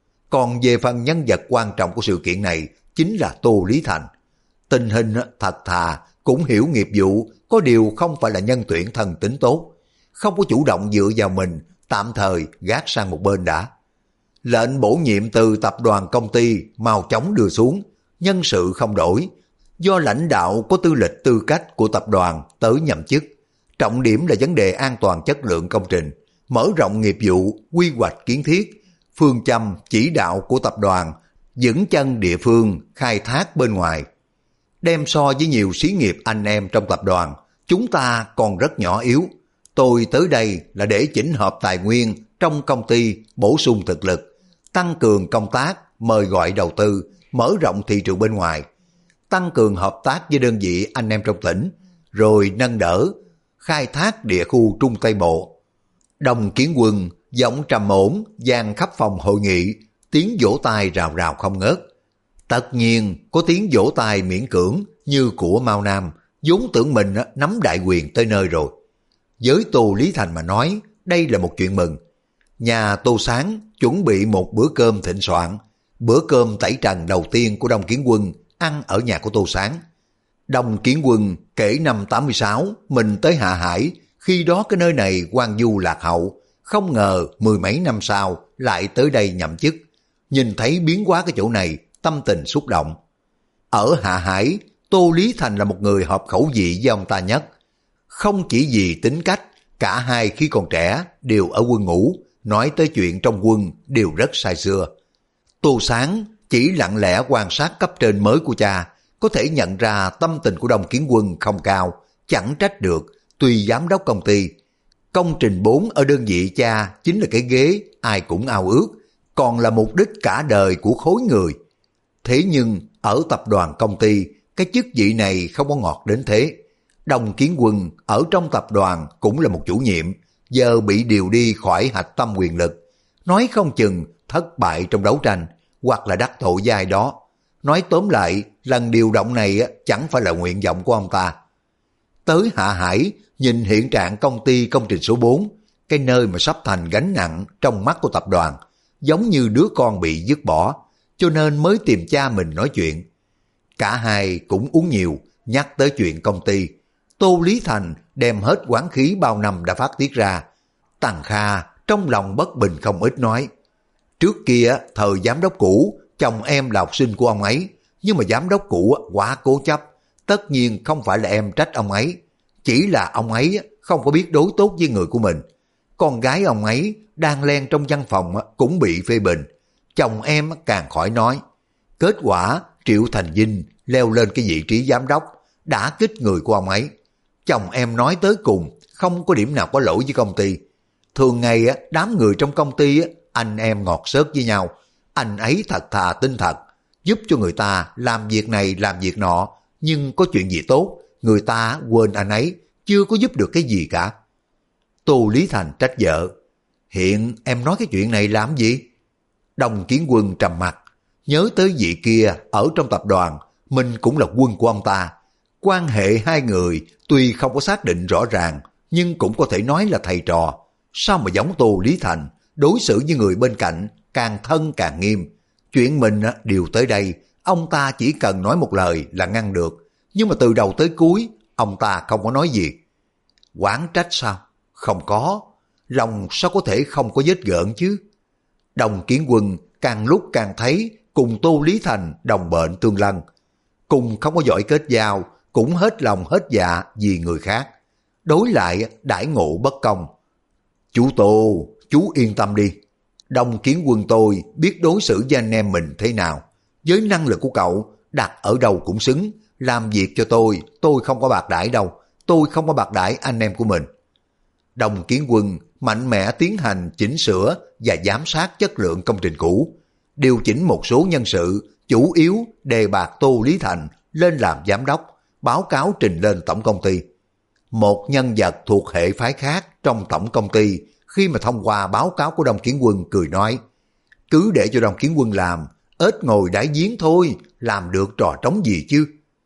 Còn về phần nhân vật quan trọng của sự kiện này chính là Tô Lý Thành. Tình hình thật thà, cũng hiểu nghiệp vụ, có điều không phải là nhân tuyển thần tính tốt. Không có chủ động dựa vào mình, tạm thời gác sang một bên đã. Lệnh bổ nhiệm từ tập đoàn công ty mau chóng đưa xuống, nhân sự không đổi. Do lãnh đạo có tư lịch tư cách của tập đoàn tới nhậm chức. Trọng điểm là vấn đề an toàn chất lượng công trình, mở rộng nghiệp vụ, quy hoạch kiến thiết, phương châm chỉ đạo của tập đoàn, vững chân địa phương, khai thác bên ngoài. Đem so với nhiều xí nghiệp anh em trong tập đoàn, chúng ta còn rất nhỏ yếu. Tôi tới đây là để chỉnh hợp tài nguyên trong công ty, bổ sung thực lực, tăng cường công tác, mời gọi đầu tư, mở rộng thị trường bên ngoài, tăng cường hợp tác với đơn vị anh em trong tỉnh, rồi nâng đỡ, khai thác địa khu Trung Tây Bộ. Đồng Kiến Quân giọng trầm ổn vang khắp phòng hội nghị, tiếng vỗ tay rào rào không ngớt. Tất nhiên có tiếng vỗ tay miễn cưỡng như của Mao Nam, vốn tưởng mình nắm đại quyền tới nơi rồi. Với Tô Lý Thành mà nói, đây là một chuyện mừng. Nhà Tô Sáng chuẩn bị một bữa cơm thịnh soạn, bữa cơm tẩy trần đầu tiên của Đông Kiến Quân ăn ở nhà của Tô Sáng. Đông Kiến Quân kể năm 86 mình tới Hạ Hải, khi đó cái nơi này hoang vu lạc hậu, không ngờ 10 mấy năm sau lại tới đây nhậm chức. Nhìn thấy biến hóa cái chỗ này, tâm tình xúc động. Ở Hạ Hải, Tô Lý Thành là một người hợp khẩu vị với ông ta nhất. Không chỉ vì tính cách, cả hai khi còn trẻ đều ở quân ngũ, nói tới chuyện trong quân đều rất sai xưa. Tô Sáng chỉ lặng lẽ quan sát cấp trên mới của cha, có thể nhận ra tâm tình của Đông Kiến Quân không cao, chẳng trách được, tuy giám đốc công ty. Công trình 4 ở đơn vị cha chính là cái ghế ai cũng ao ước, còn là mục đích cả đời của khối người. Thế nhưng ở tập đoàn công ty, cái chức vị này không có ngọt đến thế. Đồng Kiến Quân ở trong tập đoàn cũng là một chủ nhiệm, giờ bị điều đi khỏi hạch tâm quyền lực. Nói không chừng thất bại trong đấu tranh, hoặc là đắc tội với ai đó. Nói tóm lại, lần điều động này chẳng phải là nguyện vọng của ông ta. Tới Hạ Hải, nhìn hiện trạng công ty công trình số 4, cái nơi mà sắp thành gánh nặng trong mắt của tập đoàn, giống như đứa con bị dứt bỏ, cho nên mới tìm cha mình nói chuyện. Cả hai cũng uống nhiều, nhắc tới chuyện công ty. Tô Lý Thành đem hết oán khí bao năm đã phát tiết ra. Tằng Kha trong lòng bất bình không ít nói. Trước kia, thời giám đốc cũ, chồng em là học sinh của ông ấy, nhưng mà giám đốc cũ quá cố chấp. Tất nhiên không phải là em trách ông ấy, chỉ là ông ấy không có biết đối tốt với người của mình. Con gái ông ấy đang len trong văn phòng cũng bị phê bình. Chồng em càng khỏi nói. Kết quả Triệu Thành Vinh leo lên cái vị trí giám đốc, đã kích người của ông ấy. Chồng em nói tới cùng không có điểm nào có lỗi với công ty. Thường ngày đám người trong công ty anh em ngọt xớt với nhau. Anh ấy thật thà tin thật, giúp cho người ta làm việc này làm việc nọ, nhưng có chuyện gì tốt, người ta quên anh ấy, chưa có giúp được cái gì cả. Tô Lý Thành trách vợ. Hiện em nói cái chuyện này làm gì? Đồng Kiến Quân trầm mặt, nhớ tới vị kia ở trong tập đoàn, mình cũng là quân của ông ta. Quan hệ hai người tuy không có xác định rõ ràng, nhưng cũng có thể nói là thầy trò. Sao mà giống Tô Lý Thành, đối xử với người bên cạnh càng thân càng nghiêm. Chuyện mình điều tới đây, ông ta chỉ cần nói một lời là ngăn được, nhưng mà từ đầu tới cuối ông ta không có nói gì. Oán trách sao? Không có. Lòng sao có thể không có vết gợn chứ? Đồng Kiến Quân càng lúc càng thấy cùng Tô Lý Thành đồng bệnh tương lân, cùng không có giỏi kết giao, cũng hết lòng hết dạ vì người khác. Đối lại đãi ngộ bất công. Chú Tô, chú yên tâm đi. Đồng Kiến Quân tôi biết đối xử với anh em mình thế nào. Với năng lực của cậu, đặt ở đâu cũng xứng. Làm việc cho tôi không có bạc đãi đâu. Tôi không có bạc đãi anh em của mình. Đồng Kiến Quân mạnh mẽ tiến hành chỉnh sửa và giám sát chất lượng công trình cũ. Điều chỉnh một số nhân sự, chủ yếu đề bạt Tô Lý Thành lên làm giám đốc, báo cáo trình lên tổng công ty. Một nhân vật thuộc hệ phái khác trong tổng công ty khi mà thông qua báo cáo của Đồng Kiến Quân cười nói, cứ để cho Đồng Kiến Quân làm, ếch ngồi đáy giếng thôi, làm được trò trống gì chứ.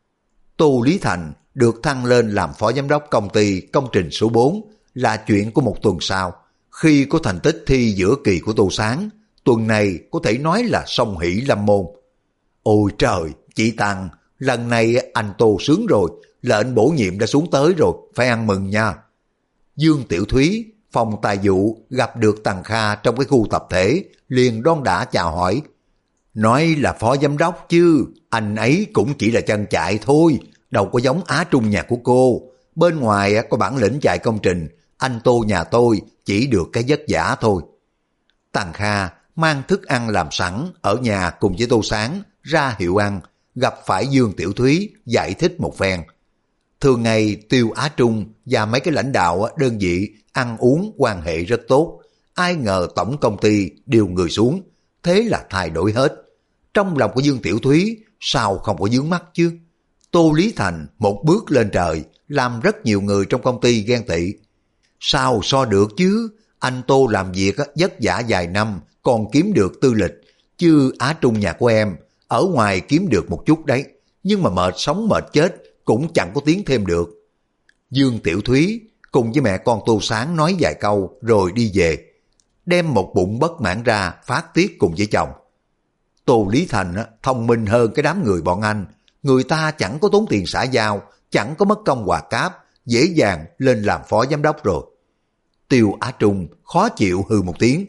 Tô Lý Thành được thăng lên làm phó giám đốc công ty công trình số 4 là chuyện của một tuần sau. Khi có thành tích thi giữa kỳ của Tô Sáng, tuần này có thể nói là song hỷ lâm môn. Ôi trời, chị Tăng, lần này anh Tô sướng rồi, lệnh bổ nhiệm đã xuống tới rồi, phải ăn mừng nha. Dương Tiểu Thúy, phòng tài vụ gặp được Tằng Kha trong cái khu tập thể, liền đon đả chào hỏi. Nói là phó giám đốc chứ, anh ấy cũng chỉ là chân chạy thôi, đâu có giống Á Trung nhà của cô. Bên ngoài có bản lĩnh chạy công trình, anh Tô nhà tôi chỉ được cái vất vả thôi. Tằng Kha mang thức ăn làm sẵn ở nhà cùng với Tô Sáng ra hiệu ăn, gặp phải Dương Tiểu Thúy giải thích một phen. Thường ngày Tiêu Á Trung và mấy cái lãnh đạo đơn vị ăn uống quan hệ rất tốt, ai ngờ tổng công ty điều người xuống, thế là thay đổi hết. Trong lòng của Dương Tiểu Thúy sao không có vướng mắt chứ? Tô Lý Thành một bước lên trời, làm rất nhiều người trong công ty ghen tị. Sao so được chứ? Anh Tô làm việc vất vả vài năm còn kiếm được tư lịch, chứ Á Trung nhà của em ở ngoài kiếm được một chút đấy, nhưng mà mệt sống mệt chết cũng chẳng có tiến thêm được. Dương Tiểu Thúy cùng với mẹ con Tô Sáng nói vài câu rồi đi về, đem một bụng bất mãn ra phát tiết cùng với chồng. Tô Lý Thành thông minh hơn cái đám người bọn anh, người ta chẳng có tốn tiền xã giao, chẳng có mất công quà cáp, dễ dàng lên làm phó giám đốc rồi. Tiêu Á Trung khó chịu hừ một tiếng.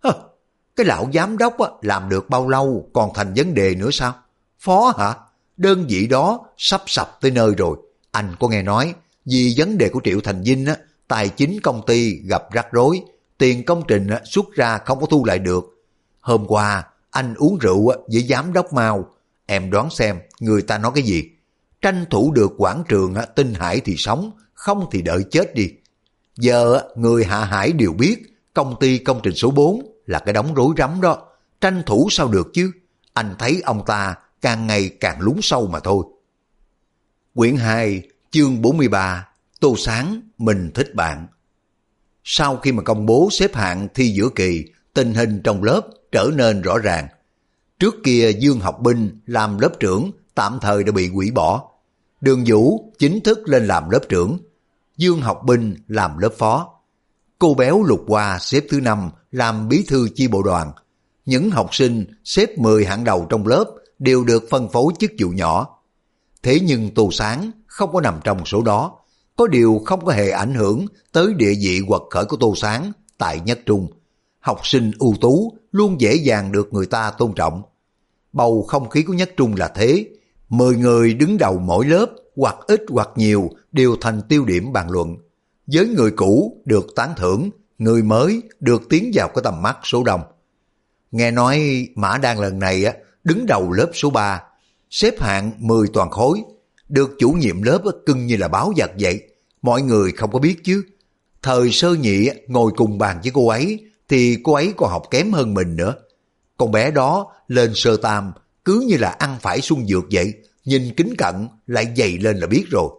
Cái lão giám đốc làm được bao lâu còn thành vấn đề nữa sao? Phó hả? Đơn vị đó sắp sập tới nơi rồi. Anh có nghe nói vì vấn đề của Triệu Thành Vinh tài chính công ty gặp rắc rối, tiền công trình xuất ra không có thu lại được. Hôm qua anh uống rượu với giám đốc Mao, em đoán xem người ta nói cái gì? Tranh thủ được quảng trường Tinh Hải thì sống, không thì đợi chết đi. Giờ người Hạ Hải đều biết công ty công trình số 4 là cái đống rối rắm đó. Tranh thủ sao được chứ? Anh thấy ông ta càng ngày càng lún sâu mà thôi. Quyển 2, chương 43, Tô Sáng, mình thích bạn. Sau khi mà công bố xếp hạng thi giữa kỳ, tình hình trong lớp trở nên rõ ràng. Trước kia Dương Học Binh làm lớp trưởng tạm thời đã bị hủy bỏ. Đường Vũ chính thức lên làm lớp trưởng, Dương Học Binh làm lớp phó. Cô béo Lục Hoa xếp thứ 5 làm bí thư chi bộ đoàn. Những học sinh xếp 10 hạng đầu trong lớp đều được phân phối chức vụ nhỏ. Thế nhưng Tô Sáng không có nằm trong số đó. Có điều không có hề ảnh hưởng tới địa vị quật khởi của Tô Sáng tại Nhất Trung. Học sinh ưu tú luôn dễ dàng được người ta tôn trọng. Bầu không khí của Nhất Trung là thế. 10 người đứng đầu mỗi lớp, hoặc ít hoặc nhiều, đều thành tiêu điểm bàn luận. Với người cũ được tán thưởng, người mới được tiến vào cái tầm mắt số đông. Nghe nói Mã Đan lần này đứng đầu lớp số 3, xếp hạng 10 toàn khối, được chủ nhiệm lớp cưng như là báo vật vậy. Mọi người không có biết chứ. Thời sơ nhị ngồi cùng bàn với cô ấy, thì cô ấy còn học kém hơn mình nữa. Con bé đó lên sơ tam, cứ như là ăn phải xuân dược vậy, nhìn kính cận lại dày lên là biết rồi.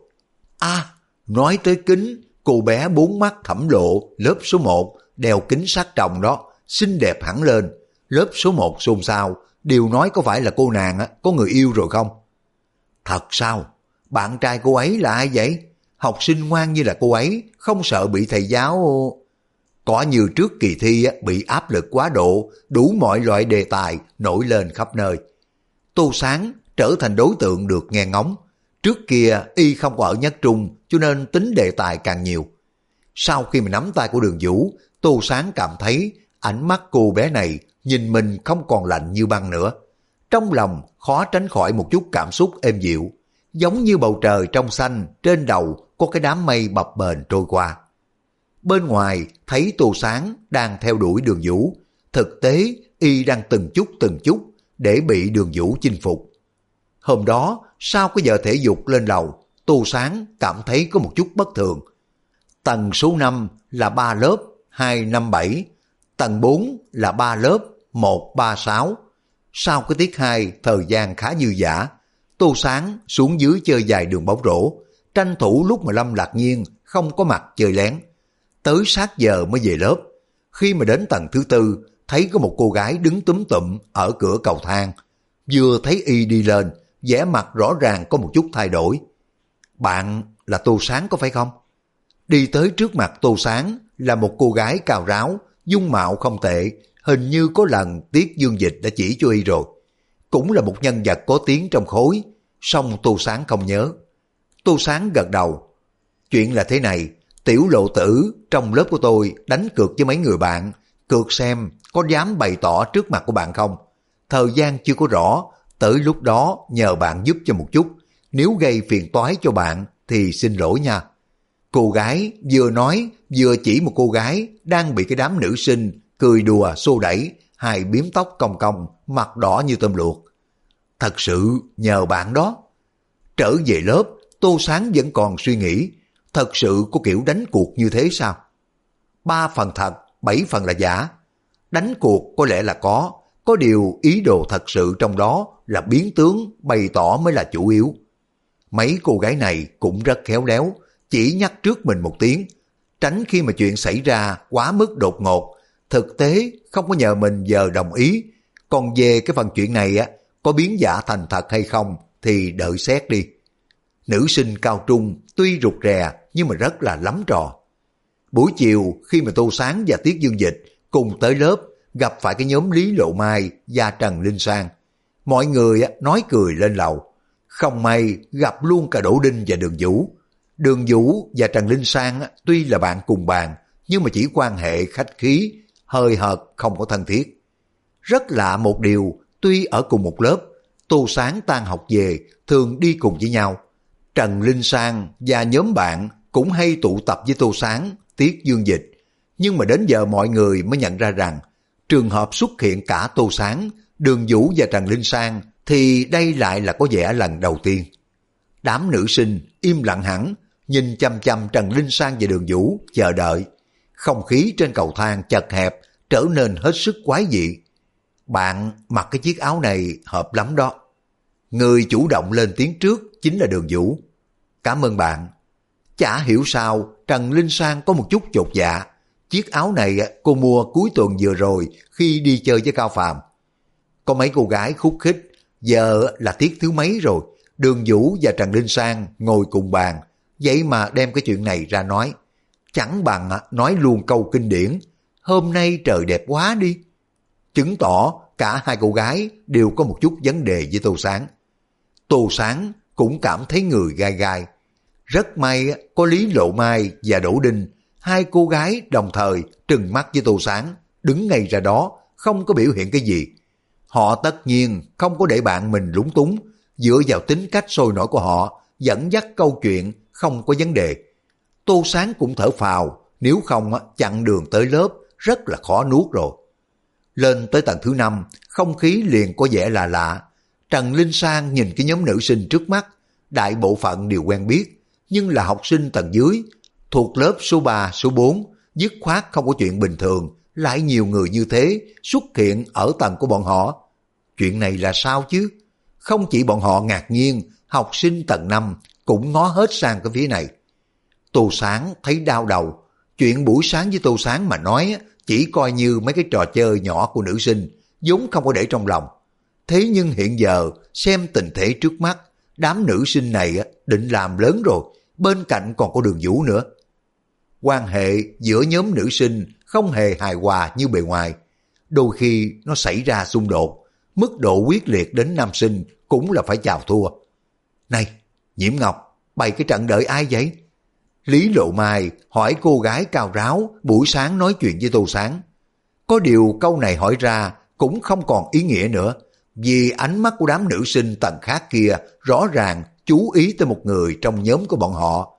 Nói tới kính, cô bé 4 mắt thẩm lộ, lớp số 1, đeo kính sát tròng đó, xinh đẹp hẳn lên. Lớp số 1 xôn xao, đều nói có phải là cô nàng có người yêu rồi không? Thật sao? Bạn trai cô ấy là ai vậy? Học sinh ngoan như là cô ấy, không sợ bị thầy giáo... Có như trước kỳ thi bị áp lực quá độ, đủ mọi loại đề tài nổi lên khắp nơi. Tô Sáng trở thành đối tượng được nghe ngóng. Trước kia y không có ở Nhất Trung, cho nên tính đề tài càng nhiều. Sau khi mà nắm tay của Đường Vũ, Tô Sáng cảm thấy ánh mắt cô bé này nhìn mình không còn lạnh như băng nữa. Trong lòng khó tránh khỏi một chút cảm xúc êm dịu, giống như bầu trời trong xanh, trên đầu có cái đám mây bập bềnh trôi qua. Bên ngoài thấy Tô Sáng đang theo đuổi Đường Vũ, thực tế y đang từng chút để bị Đường Vũ chinh phục. Hôm đó sau cái giờ thể dục lên lầu, Tô Sáng cảm thấy có một chút bất thường. Tầng số 5 là 3 lớp 257, tầng 4 là 3 lớp 136. Sau cái tiết 2 thời gian khá dư dả, Tô Sáng xuống dưới chơi vài đường bóng rổ, tranh thủ lúc mà Lâm Lạc Nhiên không có mặt chơi lén. Tới sát giờ mới về lớp. Khi mà đến tầng thứ 4, thấy có một cô gái đứng túm tụm ở cửa cầu thang. Vừa thấy y đi lên, vẻ mặt rõ ràng có một chút thay đổi. Bạn là Tô Sáng có phải không? Đi tới trước mặt Tô Sáng là một cô gái cao ráo, dung mạo không tệ, hình như có lần Tiết Dương Dịch đã chỉ cho y rồi. Cũng là một nhân vật có tiếng trong khối, song Tô Sáng không nhớ. Tô Sáng gật đầu. Chuyện là thế này, Tiểu Lộ Tử trong lớp của tôi đánh cược với mấy người bạn, cược xem có dám bày tỏ trước mặt của bạn không. Thời gian chưa có rõ, tới lúc đó nhờ bạn giúp cho một chút, nếu gây phiền toái cho bạn thì xin lỗi nha. Cô gái vừa nói vừa chỉ một cô gái đang bị cái đám nữ sinh cười đùa xô đẩy, hai biếm tóc cong cong, mặt đỏ như tôm luộc. Thật sự nhờ bạn đó. Trở về lớp, Tô Sáng vẫn còn suy nghĩ, thật sự có kiểu đánh cuộc như thế sao? 3 phần thật, 7 phần là giả. Đánh cuộc có lẽ là có điều ý đồ thật sự trong đó là biến tướng, bày tỏ mới là chủ yếu. Mấy cô gái này cũng rất khéo léo, chỉ nhắc trước mình một tiếng, tránh khi mà chuyện xảy ra quá mức đột ngột, thực tế không có nhờ mình giờ đồng ý. Còn về cái phần chuyện này có biến giả thành thật hay không thì đợi xét đi. Nữ sinh cao trung tuy rụt rè nhưng mà rất là lắm trò. Buổi chiều khi mà Tô Sáng và Tiết Dương Dịch cùng tới lớp, gặp phải cái nhóm Lý Lộ Mai và Trần Linh Sang. Mọi người nói cười lên lầu. Không may gặp luôn cả Đỗ Đinh và Đường Vũ. Đường Vũ và Trần Linh Sang tuy là bạn cùng bàn, nhưng mà chỉ quan hệ khách khí, hơi hợt không có thân thiết. Rất lạ một điều, tuy ở cùng một lớp, Tô Sáng tan học về thường đi cùng với nhau. Trần Linh Sang và nhóm bạn cũng hay tụ tập với Tô Sáng, Tiết Dương Dịch. Nhưng mà đến giờ mọi người mới nhận ra rằng trường hợp xuất hiện cả Tô Sáng, Đường Vũ và Trần Linh Sang thì đây lại là có vẻ lần đầu tiên. Đám nữ sinh im lặng hẳn, nhìn chăm chăm Trần Linh Sang và Đường Vũ chờ đợi. Không khí trên cầu thang chật hẹp trở nên hết sức quái dị. Bạn mặc cái chiếc áo này hợp lắm đó. Người chủ động lên tiếng trước chính là Đường Vũ. Cảm ơn bạn. Chả hiểu sao Trần Linh Sang có một chút chột dạ. Chiếc áo này cô mua cuối tuần vừa rồi khi đi chơi với Cao Phàm. Có mấy cô gái khúc khích, giờ là tiết thứ mấy rồi. Đường Vũ và Trần Linh Sang ngồi cùng bàn, vậy mà đem cái chuyện này ra nói. Chẳng bằng nói luôn câu kinh điển, hôm nay trời đẹp quá đi. Chứng tỏ cả hai cô gái đều có một chút vấn đề với Tô Sáng. Tô Sáng cũng cảm thấy người gai gai. Rất may có Lý Lộ Mai và Đỗ Đinh, hai cô gái đồng thời trừng mắt với Tô Sáng, đứng ngay ra đó, không có biểu hiện cái gì. Họ tất nhiên không có để bạn mình lúng túng, dựa vào tính cách sôi nổi của họ, dẫn dắt câu chuyện không có vấn đề. Tô Sáng cũng thở phào, nếu không chặn đường tới lớp rất là khó nuốt rồi. Lên tới tầng thứ 5, không khí liền có vẻ là lạ. Trần Linh Sang nhìn cái nhóm nữ sinh trước mắt, đại bộ phận đều quen biết, nhưng là học sinh tầng dưới, thuộc lớp số 3, số 4, dứt khoát không có chuyện bình thường, lại nhiều người như thế xuất hiện ở tầng của bọn họ. Chuyện này là sao chứ? Không chỉ bọn họ ngạc nhiên, học sinh tầng 5 cũng ngó hết sang cái phía này. Tô Sáng thấy đau đầu, chuyện buổi sáng với Tô Sáng mà nói chỉ coi như mấy cái trò chơi nhỏ của nữ sinh, vốn không có để trong lòng. Thế nhưng hiện giờ xem tình thế trước mắt, đám nữ sinh này định làm lớn rồi, bên cạnh còn có Đường Vũ nữa. Quan hệ giữa nhóm nữ sinh không hề hài hòa như bề ngoài, đôi khi nó xảy ra xung đột, mức độ quyết liệt đến nam sinh cũng là phải chào thua. Này, Nhiễm Ngọc, bày cái trận đợi ai vậy? Lý Lộ Mai hỏi cô gái cao ráo buổi sáng nói chuyện với Tô Sáng. Có điều câu này hỏi ra cũng không còn ý nghĩa nữa, vì ánh mắt của đám nữ sinh tầng khác kia rõ ràng chú ý tới một người trong nhóm của bọn họ.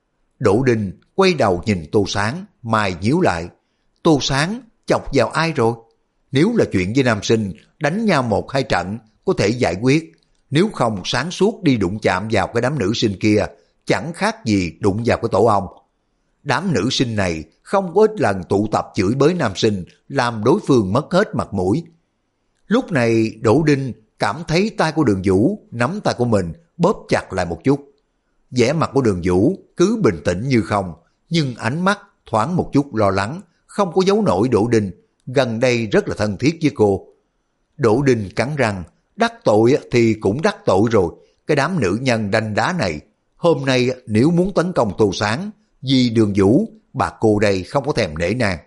Đỗ Đinh quay đầu nhìn Tô Sáng, mày nhíu lại. Tô Sáng chọc vào ai rồi? Nếu là chuyện với nam sinh, đánh nhau 1-2 trận có thể giải quyết. Nếu không sáng suốt đi đụng chạm vào cái đám nữ sinh kia, chẳng khác gì đụng vào cái tổ ong. Đám nữ sinh này không có ít lần tụ tập chửi bới nam sinh, làm đối phương mất hết mặt mũi. Lúc này Đỗ Đinh cảm thấy tay của Đường Vũ nắm tay của mình bóp chặt lại một chút. Vẻ mặt của Đường Vũ cứ bình tĩnh như không, nhưng ánh mắt thoáng một chút lo lắng, không có giấu nổi Đỗ Đinh, gần đây rất là thân thiết với cô. Đỗ Đinh cắn răng, đắc tội thì cũng đắc tội rồi, cái đám nữ nhân đanh đá này, hôm nay nếu muốn tấn công Tô Sáng, vì Đường Vũ, bà cô đây không có thèm nể nang.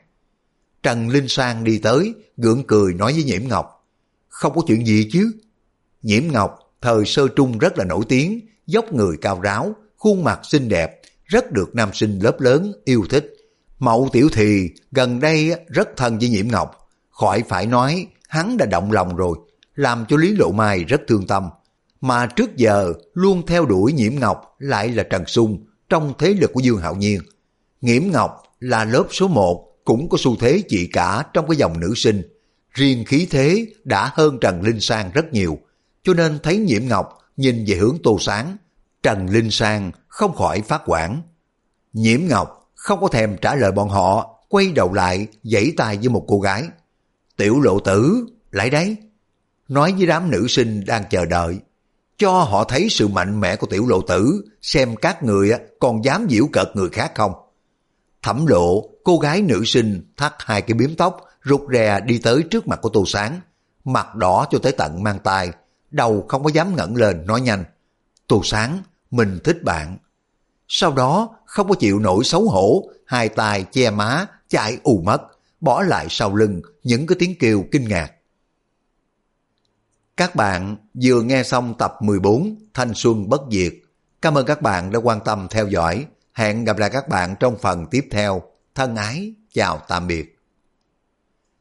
Trần Linh Sang đi tới, gượng cười nói với Nhiễm Ngọc, không có chuyện gì chứ. Nhiễm Ngọc thời sơ trung rất là nổi tiếng, dốc người cao ráo, khuôn mặt xinh đẹp, rất được nam sinh lớp lớn yêu thích. Mậu Tiểu Thì gần đây rất thân với Nhiễm Ngọc, khỏi phải nói hắn đã động lòng rồi, làm cho Lý Lộ Mai rất thương tâm. Mà trước giờ luôn theo đuổi Nhiễm Ngọc lại là Trần Sung trong thế lực của Dương Hạo Nhiên. Nhiễm Ngọc là lớp số 1, cũng có xu thế chị cả trong cái dòng nữ sinh. Riêng khí thế đã hơn Trần Linh Sang rất nhiều, cho nên thấy Nhiễm Ngọc nhìn về hướng Tô Sáng, Trần Linh Sang không khỏi phát hoảng. Nhiễm Ngọc không có thèm trả lời bọn họ, quay đầu lại giãy tay với một cô gái. Tiểu Lộ Tử, lại đấy. Nói với đám nữ sinh đang chờ đợi, cho họ thấy sự mạnh mẽ của Tiểu Lộ Tử, xem các người còn dám giễu cợt người khác không. Thẩm Lộ, cô gái nữ sinh thắt 2 cái bím tóc, rụt rè đi tới trước mặt của Tô Sáng, mặt đỏ cho tới tận mang tai, đầu không có dám ngẩng lên, nói nhanh. Tô Sáng, mình thích bạn. Sau đó không có chịu nổi xấu hổ, 2 tay che má, chạy ù mất, bỏ lại sau lưng những cái tiếng kêu kinh ngạc. Các bạn vừa nghe xong tập 14 Thanh Xuân Bất Diệt. Cảm ơn các bạn đã quan tâm theo dõi. Hẹn gặp lại các bạn trong phần tiếp theo. Thân ái, chào tạm biệt.